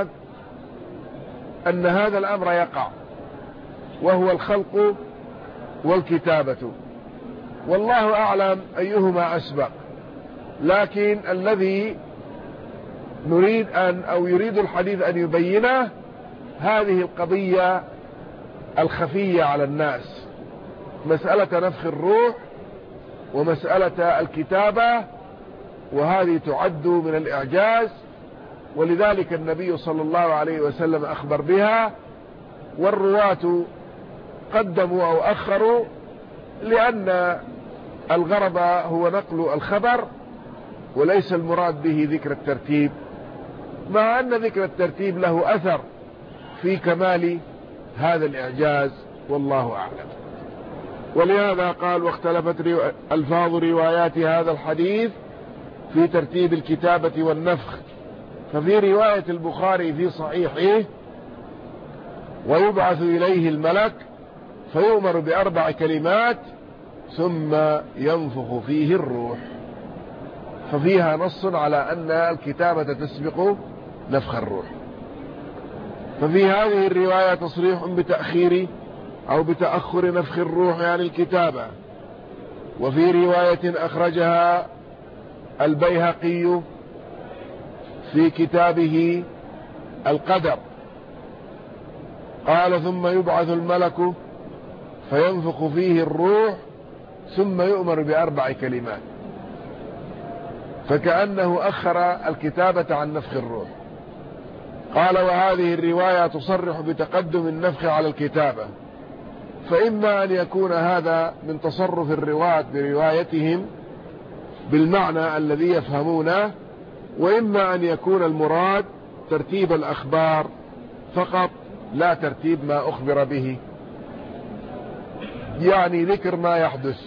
أن هذا الأمر يقع، وهو الخلق والكتابة، والله أعلم أيهما أسبق. لكن الذي نريد يريد الحديث أن يبينه هذه القضية الخفية على الناس، مسألة نفخ الروح ومسألة الكتابة، وهذه تعد من الإعجاز، ولذلك النبي صلى الله عليه وسلم أخبر بها، والرواة قدموا أو أخروا، لأن الغرض هو نقل الخبر وليس المراد به ذكر الترتيب، مع أن ذكر الترتيب له أثر في كمال هذا الإعجاز، والله أعلم. ولهذا قال: واختلفت ألفاظ روايات هذا الحديث في ترتيب الكتابة والنفخ. ففي رواية البخاري في صحيحه: ويبعث إليه الملك فيؤمر ب4 كلمات ثم ينفخ فيه الروح، ففيها نص على أن الكتابة تسبق نفخ الروح. ففي هذه الرواية تصريح بتأخير أو بتأخر نفخ الروح عن الكتابة. وفي رواية أخرجها البيهقي في كتابه القدر قال: ثم يبعث الملك فينفخ فيه الروح ثم يؤمر ب4 كلمات، فكأنه أخر الكتابة عن نفخ الروح. قال: وهذه الرواية تصرح بتقدم النفخ على الكتابة، فإما أن يكون هذا من تصرف الرواة بروايتهم بالمعنى الذي يفهمونه، وإما أن يكون المراد ترتيب الأخبار فقط لا ترتيب ما أخبر به، يعني ذكر ما يحدث.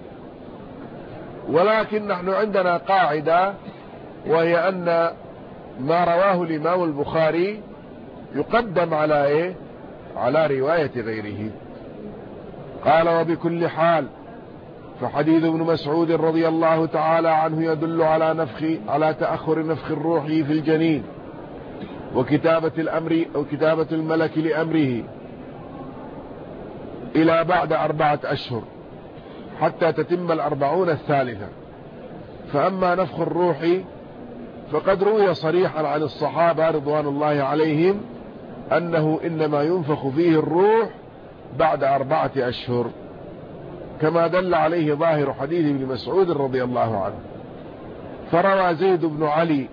ولكن نحن عندنا قاعدة، وهي أن ما رواه الإمام البخاري يقدم على على رواية غيره. قال: وبكل حال فحديث ابن مسعود رضي الله تعالى عنه يدل على تأخر نفخ الروح في الجنين وكتابة الأمر أو كتابة الملك لأمره إلى بعد 4 أشهر حتى تتم 40 الثالثة. فأما نفخ الروح فقد روي صريحا عن الصحابة رضوان الله عليهم أنه إنما ينفخ فيه الروح بعد 4 أشهر، كما دل عليه ظاهر حديث ابن مسعود رضي الله عنه. فروى زيد بن علي،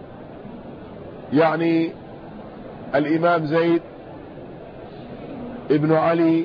يعني الإمام زيد ابن علي،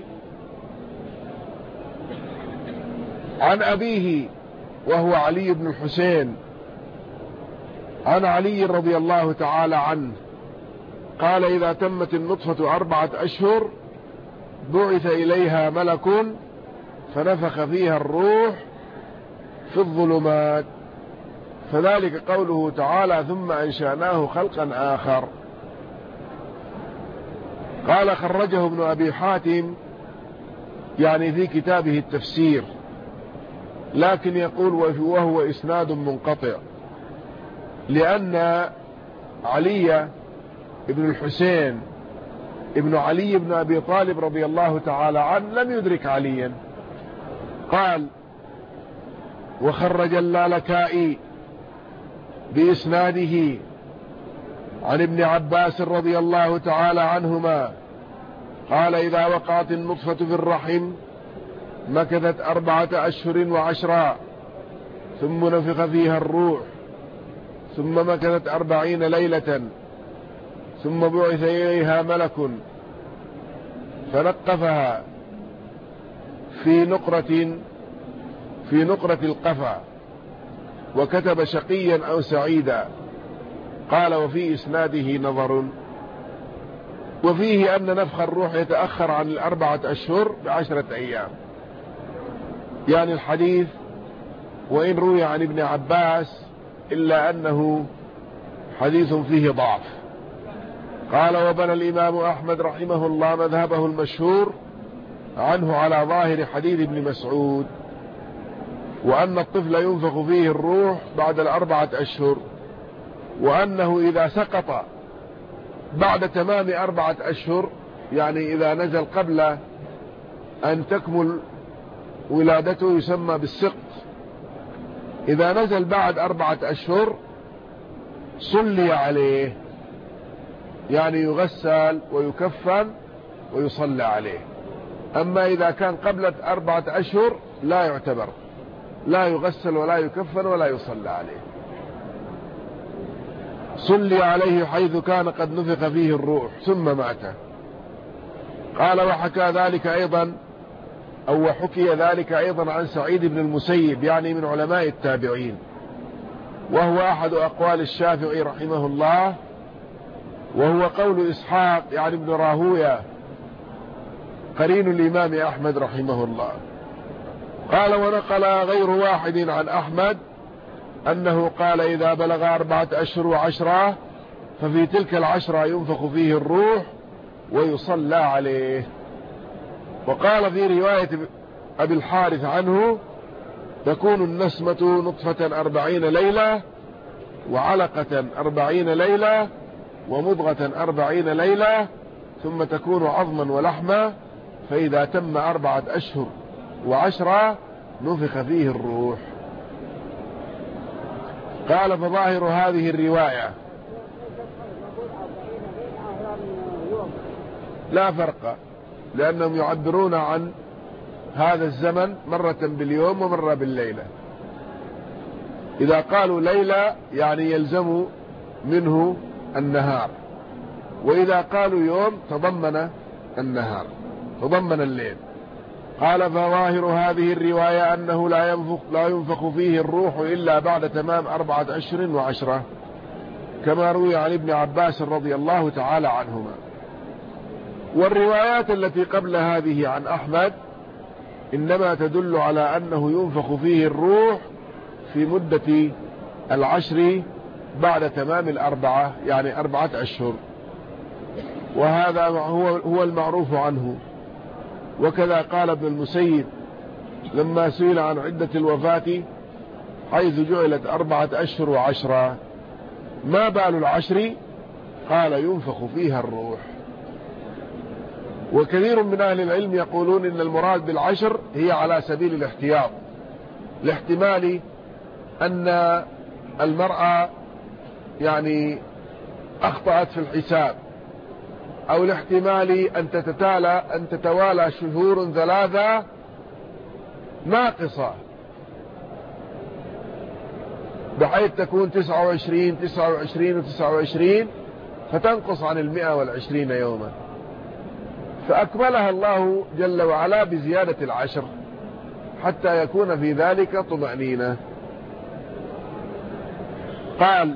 عن أبيه وهو علي بن الحسين عن علي رضي الله تعالى عنه قال: إذا تمت النطفة 4 أشهر بعث إليها ملك فنفخ فيها الروح في الظلمات، فذلك قوله تعالى: ثم أنشأناه خلقا آخر. قال: خرجه ابن أبي حاتم يعني في كتابه التفسير، لكن يقول وهو إسناد منقطع، لأن علي ابن الحسين ابن علي بن أبي طالب رضي الله تعالى عنه لم يدرك عليا. قال: وخرج اللالكائي بإسناده عن ابن عباس رضي الله تعالى عنهما قال: إذا وقعت النطفة في الرحم مكثت 4 أشهر و10 ثم نفخ فيها الروح، ثم مكثت 40 ليلة ثم بعث إليها ملك فنقفها في نقرة القفا وكتب شقيا أو سعيدا. قال: وفي إسناده نظر، وفيه أن نفخ الروح يتأخر عن 4 أشهر ب10 أيام. يعني الحديث وإن روي عن ابن عباس إلا أنه حديث فيه ضعف. قال: وبنى الإمام أحمد رحمه الله مذهبه المشهور عنه على ظاهر حديث ابن مسعود، وأن الطفل ينفخ فيه الروح بعد 4 أشهر، وأنه إذا سقط بعد تمام 4 أشهر، يعني إذا نزل قبل أن تكمل ولادته، يسمى بالسقط. إذا نزل بعد 4 أشهر صلي عليه، يعني يغسل ويكفن ويصلى عليه. أما إذا كان قبل 4 أشهر لا يعتبر، لا يغسل ولا يكفن ولا يصلى عليه. صلي عليه حيث كان قد نفخ فيه الروح ثم مات. قال وحكى ذلك أيضا، أو حكي ذلك أيضا عن سعيد بن المسيب، يعني من علماء التابعين، وهو أحد أقوال الشافعي رحمه الله، وهو قول إسحاق يعني ابن راهوية قرين الإمام أحمد رحمه الله. قال ونقل غير واحد عن أحمد أنه قال إذا بلغ 4 أشهر و10 ففي تلك 10 ينفخ فيه الروح ويصلى عليه. وقال في رواية أبي الحارث عنه تكون النسمة نطفة 40 ليلة، وعلقة 40 ليلة، ومضغة 40 ليلة، ثم تكون عظما ولحما، فإذا تم 4 أشهر و10 نفخ فيه الروح. قال فظاهر هذه الرواية لا فرق، لأنهم يعبرون عن هذا الزمن مرة باليوم ومرة بالليلة. إذا قالوا ليلة يعني يلزم منه النهار، وإذا قالوا يوم تضمن النهار، تضمن الليل. قال فظاهر هذه الرواية أنه لا ينفخ فيه الروح إلا بعد تمام 4 أشهر و10، كما روي عن ابن عباس رضي الله تعالى عنهما. والروايات التي قبل هذه عن أحمد إنما تدل على أنه ينفخ فيه الروح في مدة 10 بعد تمام 4، يعني 4 أشهر، وهذا هو المعروف عنه. وكذا قال ابن المسيب لما سئل عن عدة الوفاة حيث جعلت 4 أشهر و10 ما بال 10؟ قال ينفخ فيها الروح. وكثير من أهل العلم يقولون إن المراد بال10 هي على سبيل الاحتياط، لاحتمال أن المرأة يعني أخطأت في الحساب، أو لاحتمال أن تتوالى شهور 3 ناقصة بحيث تكون 29 29 و29 فتنقص عن 120 يوما، فأكملها الله جل وعلا بزيادة 10 حتى يكون في ذلك طمأنينة. قال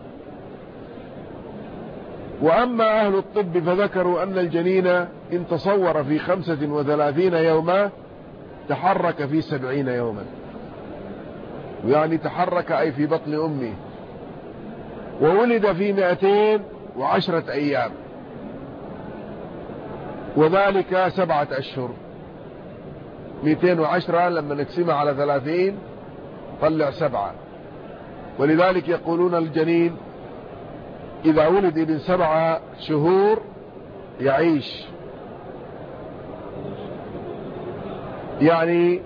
وأما أهل الطب فذكروا أن الجنين إن تصور في 35 يوما تحرك في 70 يوما، يعني تحرك أي في بطن أمه، وولد في 210 أيام، وذلك 7 أشهر. 210 لما نقسمها على 30 طلع 7، ولذلك يقولون الجنين إذا ولد من 7 شهور يعيش، يعني.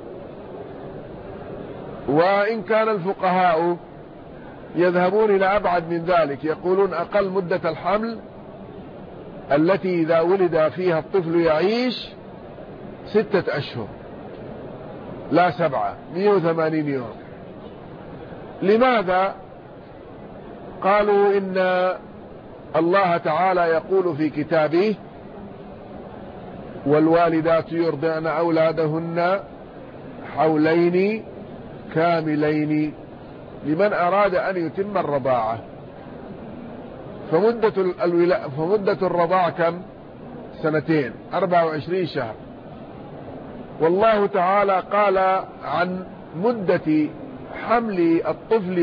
وإن كان الفقهاء يذهبون إلى أبعد من ذلك، يقولون أقل مدة الحمل التي إذا ولد فيها الطفل يعيش 6 أشهر لا 7، 180 يوم. لماذا؟ قالوا إن الله تعالى يقول في كتابه والوالدات يرضعن أولادهن حولين كاملين لمن أراد أن يتم الرضاعة. فمدة الرضاعة كم؟ 2 24 شهر. والله تعالى قال عن مدة حمل الطفل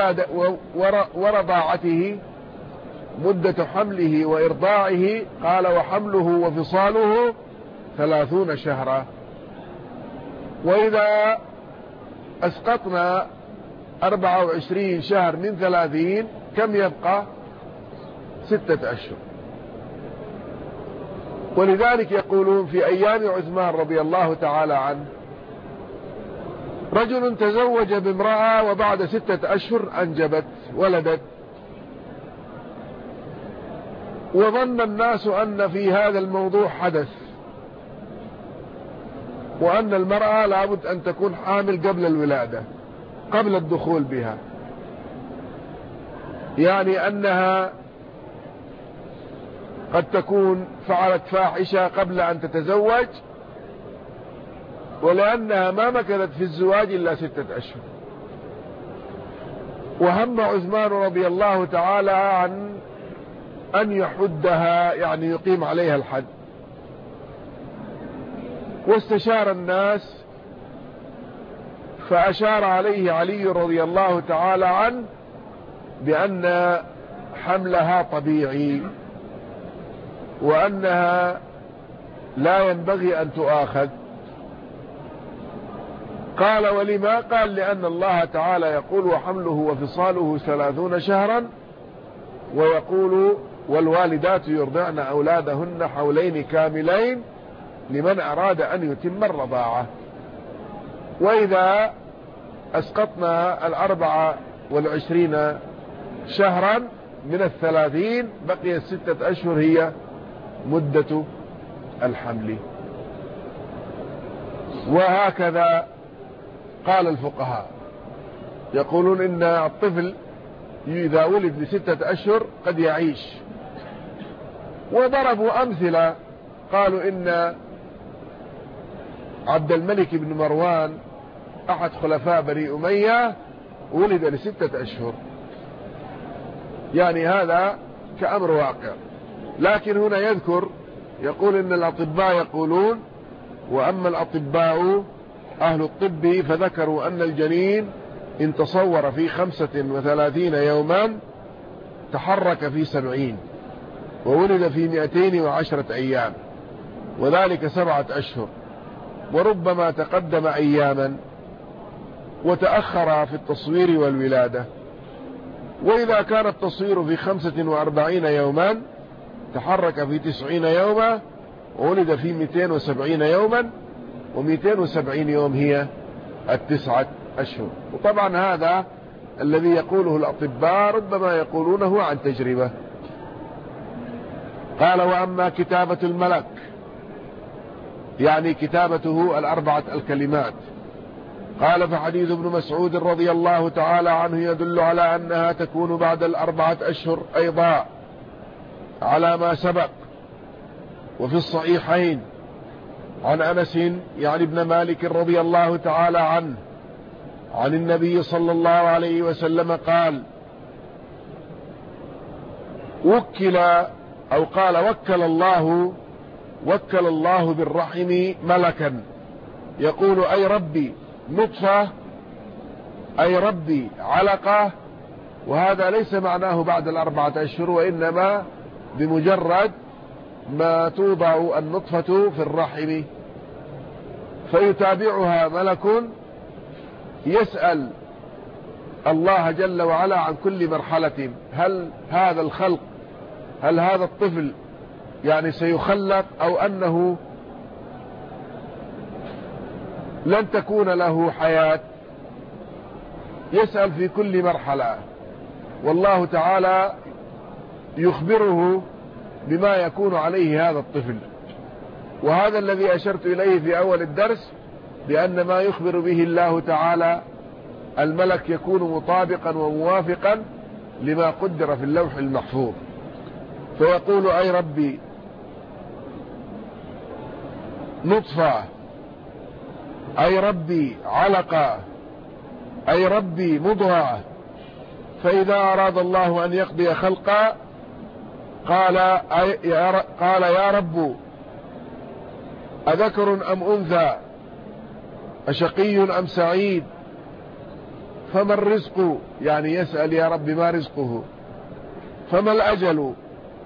ورضاعته، مدة حمله وإرضاعه، قال وحمله وفصاله 30 شهرا. وإذا أسقطنا 24 شهر من 30 كم يبقى؟ 6 أشهر. ولذلك يقولون في أيام عثمان رضي الله تعالى عنه رجل تزوج بامرأة وبعد 6 أشهر أنجبت ولدت، وظن الناس أن في هذا الموضوع حدث، وأن المرأة لابد أن تكون حامل قبل الولادة، قبل الدخول بها، يعني أنها قد تكون فعلت فاحشة قبل أن تتزوج، ولأنها ما مكثت في الزواج إلا 6 أشهر. وهم عثمان رضي الله تعالى عن أن يحدها، يعني يقيم عليها الحد، واستشار الناس، فأشار عليه علي رضي الله تعالى عنه بأن حملها طبيعي، وأنها لا ينبغي أن تؤاخذ. قال: ولما؟ قال: لأن الله تعالى يقول: وحمله وفصاله 30 شهرا، ويقول: والوالدات يرضعن أولادهن حولين كاملين لمن أراد أن يتم الرضاعة. وإذا أسقطنا 24 شهرا من 30 بقي 6 أشهر هي مدة الحمل. وهكذا قال الفقهاء، يقولون إن الطفل إذا ولد ل6 أشهر قد يعيش. وضربوا أمثلة، قالوا إن عبد الملك بن مروان أحد خلفاء بني أمية ولد ل6 أشهر، يعني هذا كأمر واقع. لكن هنا يذكر، يقول إن الأطباء يقولون: وأما الأطباء أهل الطب فذكروا أن الجنين إن تصور في 35 يوما تحرك في 70، وولد في 210 أيام، وذلك 7 أشهر، وربما تقدم أياما وتأخر في التصوير والولادة. وإذا كان التصوير في 45 يوما تحرك في 90 يوما، وولد في 270 يوما، و270 يوم هي 9 أشهر. وطبعا هذا الذي يقوله الأطباء ربما يقولونه عن تجربة. قال: وأما كتابة الملك، يعني كتابته 4 الكلمات، قال: فحديث ابن مسعود رضي الله تعالى عنه يدل على أنها تكون بعد 4 أشهر أيضا على ما سبق. وفي الصحيحين عن أنس يعني ابن مالك رضي الله تعالى عنه عن النبي صلى الله عليه وسلم قال: وكل الله بالرحم ملكا يقول: أي ربي نطفة، أي ربي علقة. وهذا ليس معناه بعد 4 أشهر، وإنما بمجرد ما توضع النطفة في الرحم، فيتابعها ملك يسأل الله جل وعلا عن كل مرحلة: هل هذا الخلق، هل هذا الطفل يعني سيخلق، أو أنه لن تكون له حياة؟ يسأل في كل مرحلة، والله تعالى يخبره بما يكون عليه هذا الطفل. وهذا الذي أشرت إليه في أول الدرس، بأن ما يخبر به الله تعالى الملك يكون مطابقا وموافقا لما قدر في اللوح المحفوظ. فيقول: أي ربي نطفة، أي ربي علقة، أي ربي مضغة. فإذا أراد الله أن يقضي خلقا قال: يا رب أذكر أم أنثى، أشقي أم سعيد، فما الرزق، يعني يسأل: يا رب ما رزقه، فما الأجل،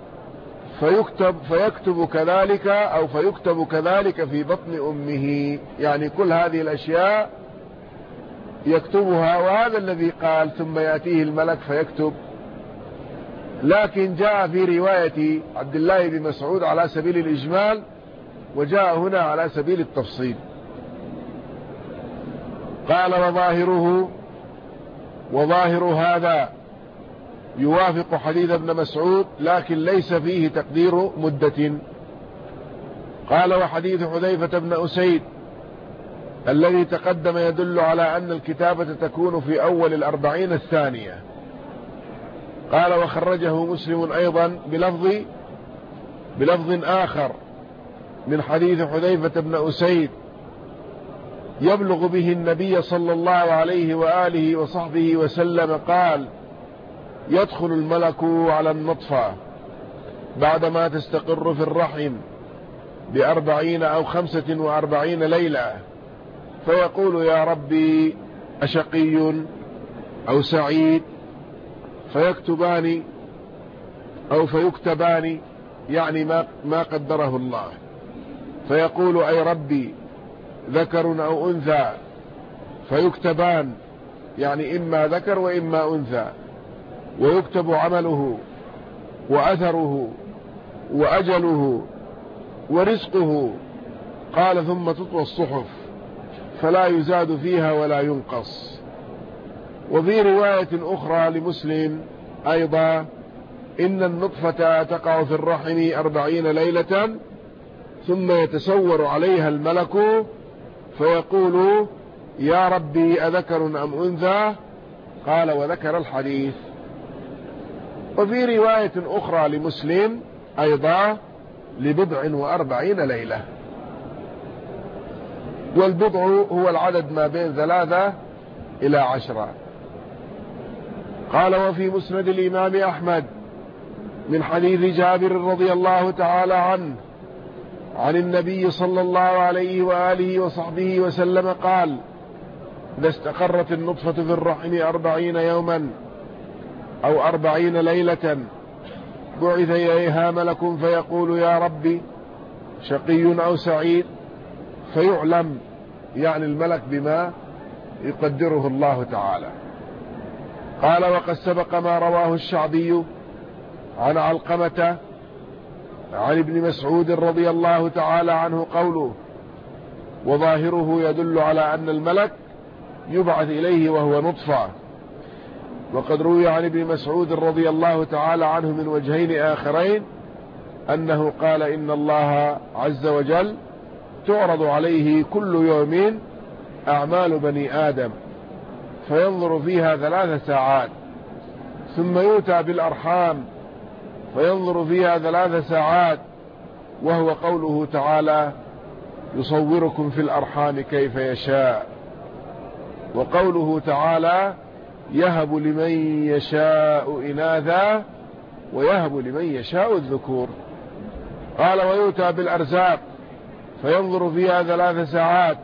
فيكتب كذلك، أو فيكتب كذلك في بطن أمه، يعني كل هذه الأشياء يكتبها. وهذا الذي قال: ثم يأتيه الملك فيكتب. لكن جاء في رواية عبد الله بن مسعود على سبيل الإجمال، وجاء هنا على سبيل التفصيل. قال وظاهر هذا يوافق حديث ابن مسعود، لكن ليس فيه تقدير مدة. قال وحديث حذيفة بن أسيد الذي تقدم يدل على أن الكتابة تكون في أول 40 الثانية. قال وخرجه مسلم أيضا بلفظ آخر من حديث حذيفة بن أسيد يبلغ به النبي صلى الله عليه وآله وصحبه وسلم قال: يدخل الملك على النطفة بعدما تستقر في الرحم 40 أو 45 ليلة، فيقول: يا ربي أشقي أو سعيد؟ فيكتبان يعني ما قدره الله. فيقول: أي ربي ذكر أو أنثى؟ فيكتبان يعني إما ذكر وإما أنثى، ويكتب عمله وأثره وأجله ورزقه. قال: ثم تطوى الصحف فلا يزاد فيها ولا ينقص. وفي رواية أخرى لمسلم أيضا: إن النطفة تقع في الرحم 40 ليلة ثم يتسور عليها الملك فيقول: يا ربي أذكر أم أنثى؟ قال: وذكر الحديث. وفي رواية أخرى لمسلم أيضا: ل40 ليلة. والبضع هو العدد ما بين 3 إلى 10. قال وفي مسند الإمام أحمد من حديث جابر رضي الله تعالى عنه عن النبي صلى الله عليه وآله وصحبه وسلم قال: إذا استقرت النطفة في الرحم 40 يوما أو 40 ليلة بعث إليها ملك فيقول: يا ربي شقي أو سعيد؟ فيعلم يعني الملك بما يقدره الله تعالى. قال وقد سبق ما رواه الشعبي عن علقمة عن ابن مسعود رضي الله تعالى عنه قوله: وظاهره يدل على أن الملك يبعث إليه وهو نطفة. وقد روي عن ابن مسعود رضي الله تعالى عنه من وجهين آخرين أنه قال: إن الله عز وجل تعرض عليه كل يوم أعمال بني آدم فينظر فيها 3 ساعات، ثم يؤتى بالأرحام فينظر فيها 3 ساعات، وهو قوله تعالى: يصوركم في الأرحام كيف يشاء. وقوله تعالى: يهب لمن يشاء إناثا ويهب لمن يشاء الذكور. قال ويؤتى بالأرزاق فينظر فيها 3 ساعات،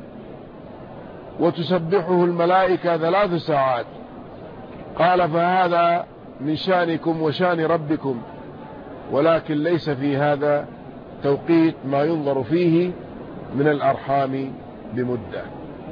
وتسبحه الملائكة 3 ساعات. قال فهذا من شأنكم وشأن ربكم، ولكن ليس في هذا توقيت ما ينظر فيه من الأرحام بمدة.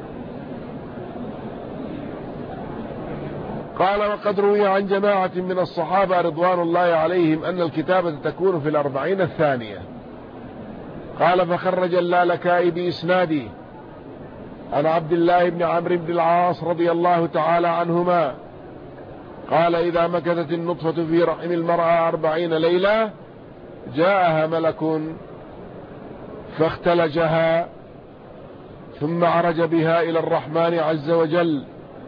قال وقد روي عن جماعة من الصحابة رضوان الله عليهم أن الكتابة تكون في 40 الثانية. قال فخرج اللالكائي بإسناده عن عبد الله بن عمرو بن العاص رضي الله تعالى عنهما قال: إذا مكثت النطفة في رحم المرأة 40 ليلة جاءها ملك فاختلجها ثم عرج بها إلى الرحمن عز وجل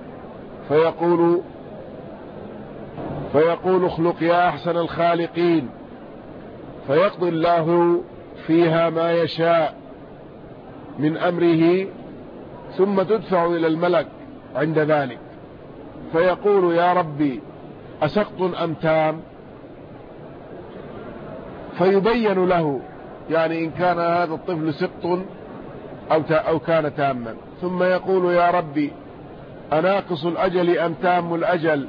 فيقول: اخلق يا أحسن الخالقين، فيقضي الله فيها ما يشاء من أمره، ثم تدفع إلى الملك عند ذلك فيقول: يا ربي أسقط أم تام؟ فيبين له يعني إن كان هذا الطفل سقط أو كان تاما، ثم يقول: يا ربي أناقص الأجل أم تام الأجل؟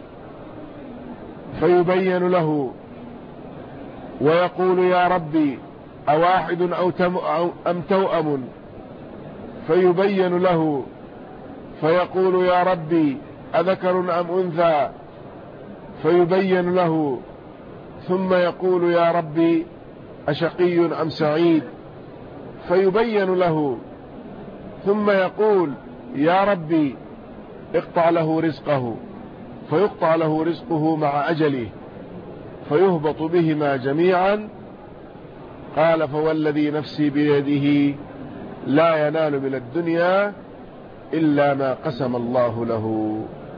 فيبين له، ويقول: يا ربي أواحد أم توأم؟ فيبين له، فيقول: يا ربي أذكر أم أنثى؟ فيبين له، ثم يقول: يا ربي أشقي أم سعيد؟ فيبين له، ثم يقول: يا ربي اقطع له رزقه، فيقطع له رزقه مع أجله فيهبط بهما جميعا. قال فوالذي نفسي بيده لا ينال من الدنيا إلا ما قسم الله له.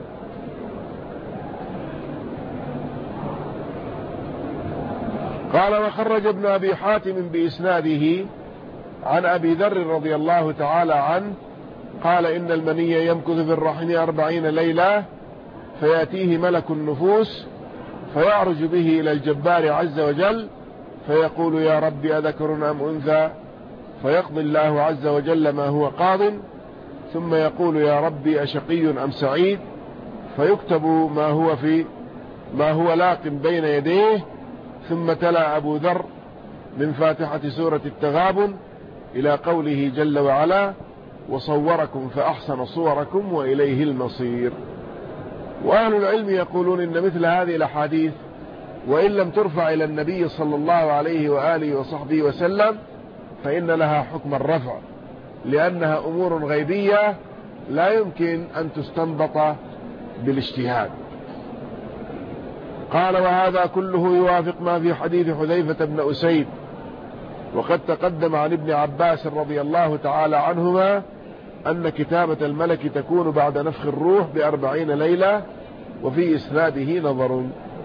قال وخرج ابن أبي حاتم بإسناده عن أبي ذر رضي الله تعالى عنه قال إن المني يمكث في الرحم 40 ليلة فيأتيه ملك النفوس فيعرج به إلى الجبار عز وجل فيقول يا رب أذكر أم أنثى، فيقضي الله عز وجل ما هو قاض، ثم يقول يا ربي أشقي أم سعيد، فيكتب ما هو لاق بين يديه. ثم تلا أبو ذر من فاتحة سورة التغابن إلى قوله جل وعلا وصوركم فأحسن صوركم وإليه المصير. وأهل العلم يقولون إن مثل هذه الأحاديث وإن لم ترفع إلى النبي صلى الله عليه وآله وصحبه وسلم فإن لها حكم الرفع، لأنها أمور غيبية لا يمكن أن تستنبط بالاجتهاد. قال وهذا كله يوافق ما في حديث حذيفة بن أسيد، وقد تقدم عن ابن عباس رضي الله تعالى عنهما أن كتابة الملك تكون بعد نفخ الروح ب40 ليلة، وفي إسناده نظر.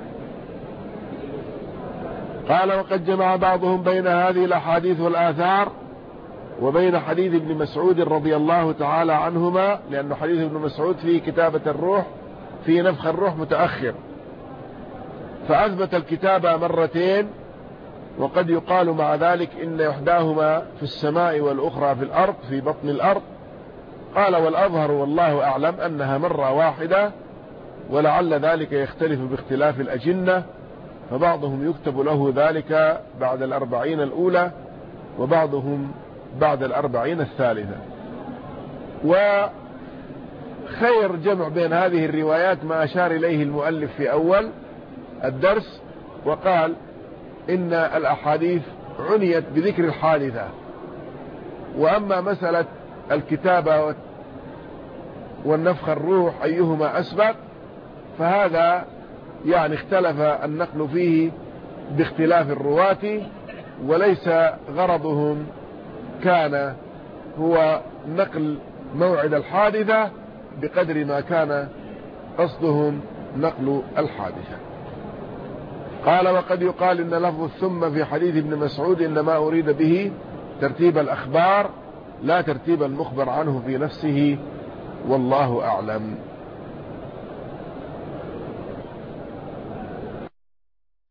قال وقد جمع بعضهم بين هذه الأحاديث والآثار وبين حديث ابن مسعود رضي الله تعالى عنهما، لأن حديث ابن مسعود فيه كتابة الروح في نفخ الروح متأخر، فأثبت الكتابة مرتين، وقد يقال مع ذلك إن إحداهما في السماء والأخرى في الأرض في بطن الأرض. قال والأظهر والله أعلم أنها مرة واحدة، ولعل ذلك يختلف باختلاف الأجنة، فبعضهم يكتب له ذلك بعد 40 الأولى وبعضهم بعد 40 الثالثة. وخير جمع بين هذه الروايات ما أشار إليه المؤلف في أول الدرس، وقال إن الأحاديث عنيت بذكر الحادثة، وأما مسألة الكتابة والنفخ الروح أيهما أسبق فهذا يعني اختلف النقل فيه باختلاف الرواة، وليس غرضهم كان هو نقل موعد الحادثة بقدر ما كان قصدهم نقل الحادثة. قال وقد يقال إن لفظ الثم في حديث ابن مسعود إنما أريد به ترتيب الأخبار لا ترتيب المخبر عنه في نفسه، والله أعلم.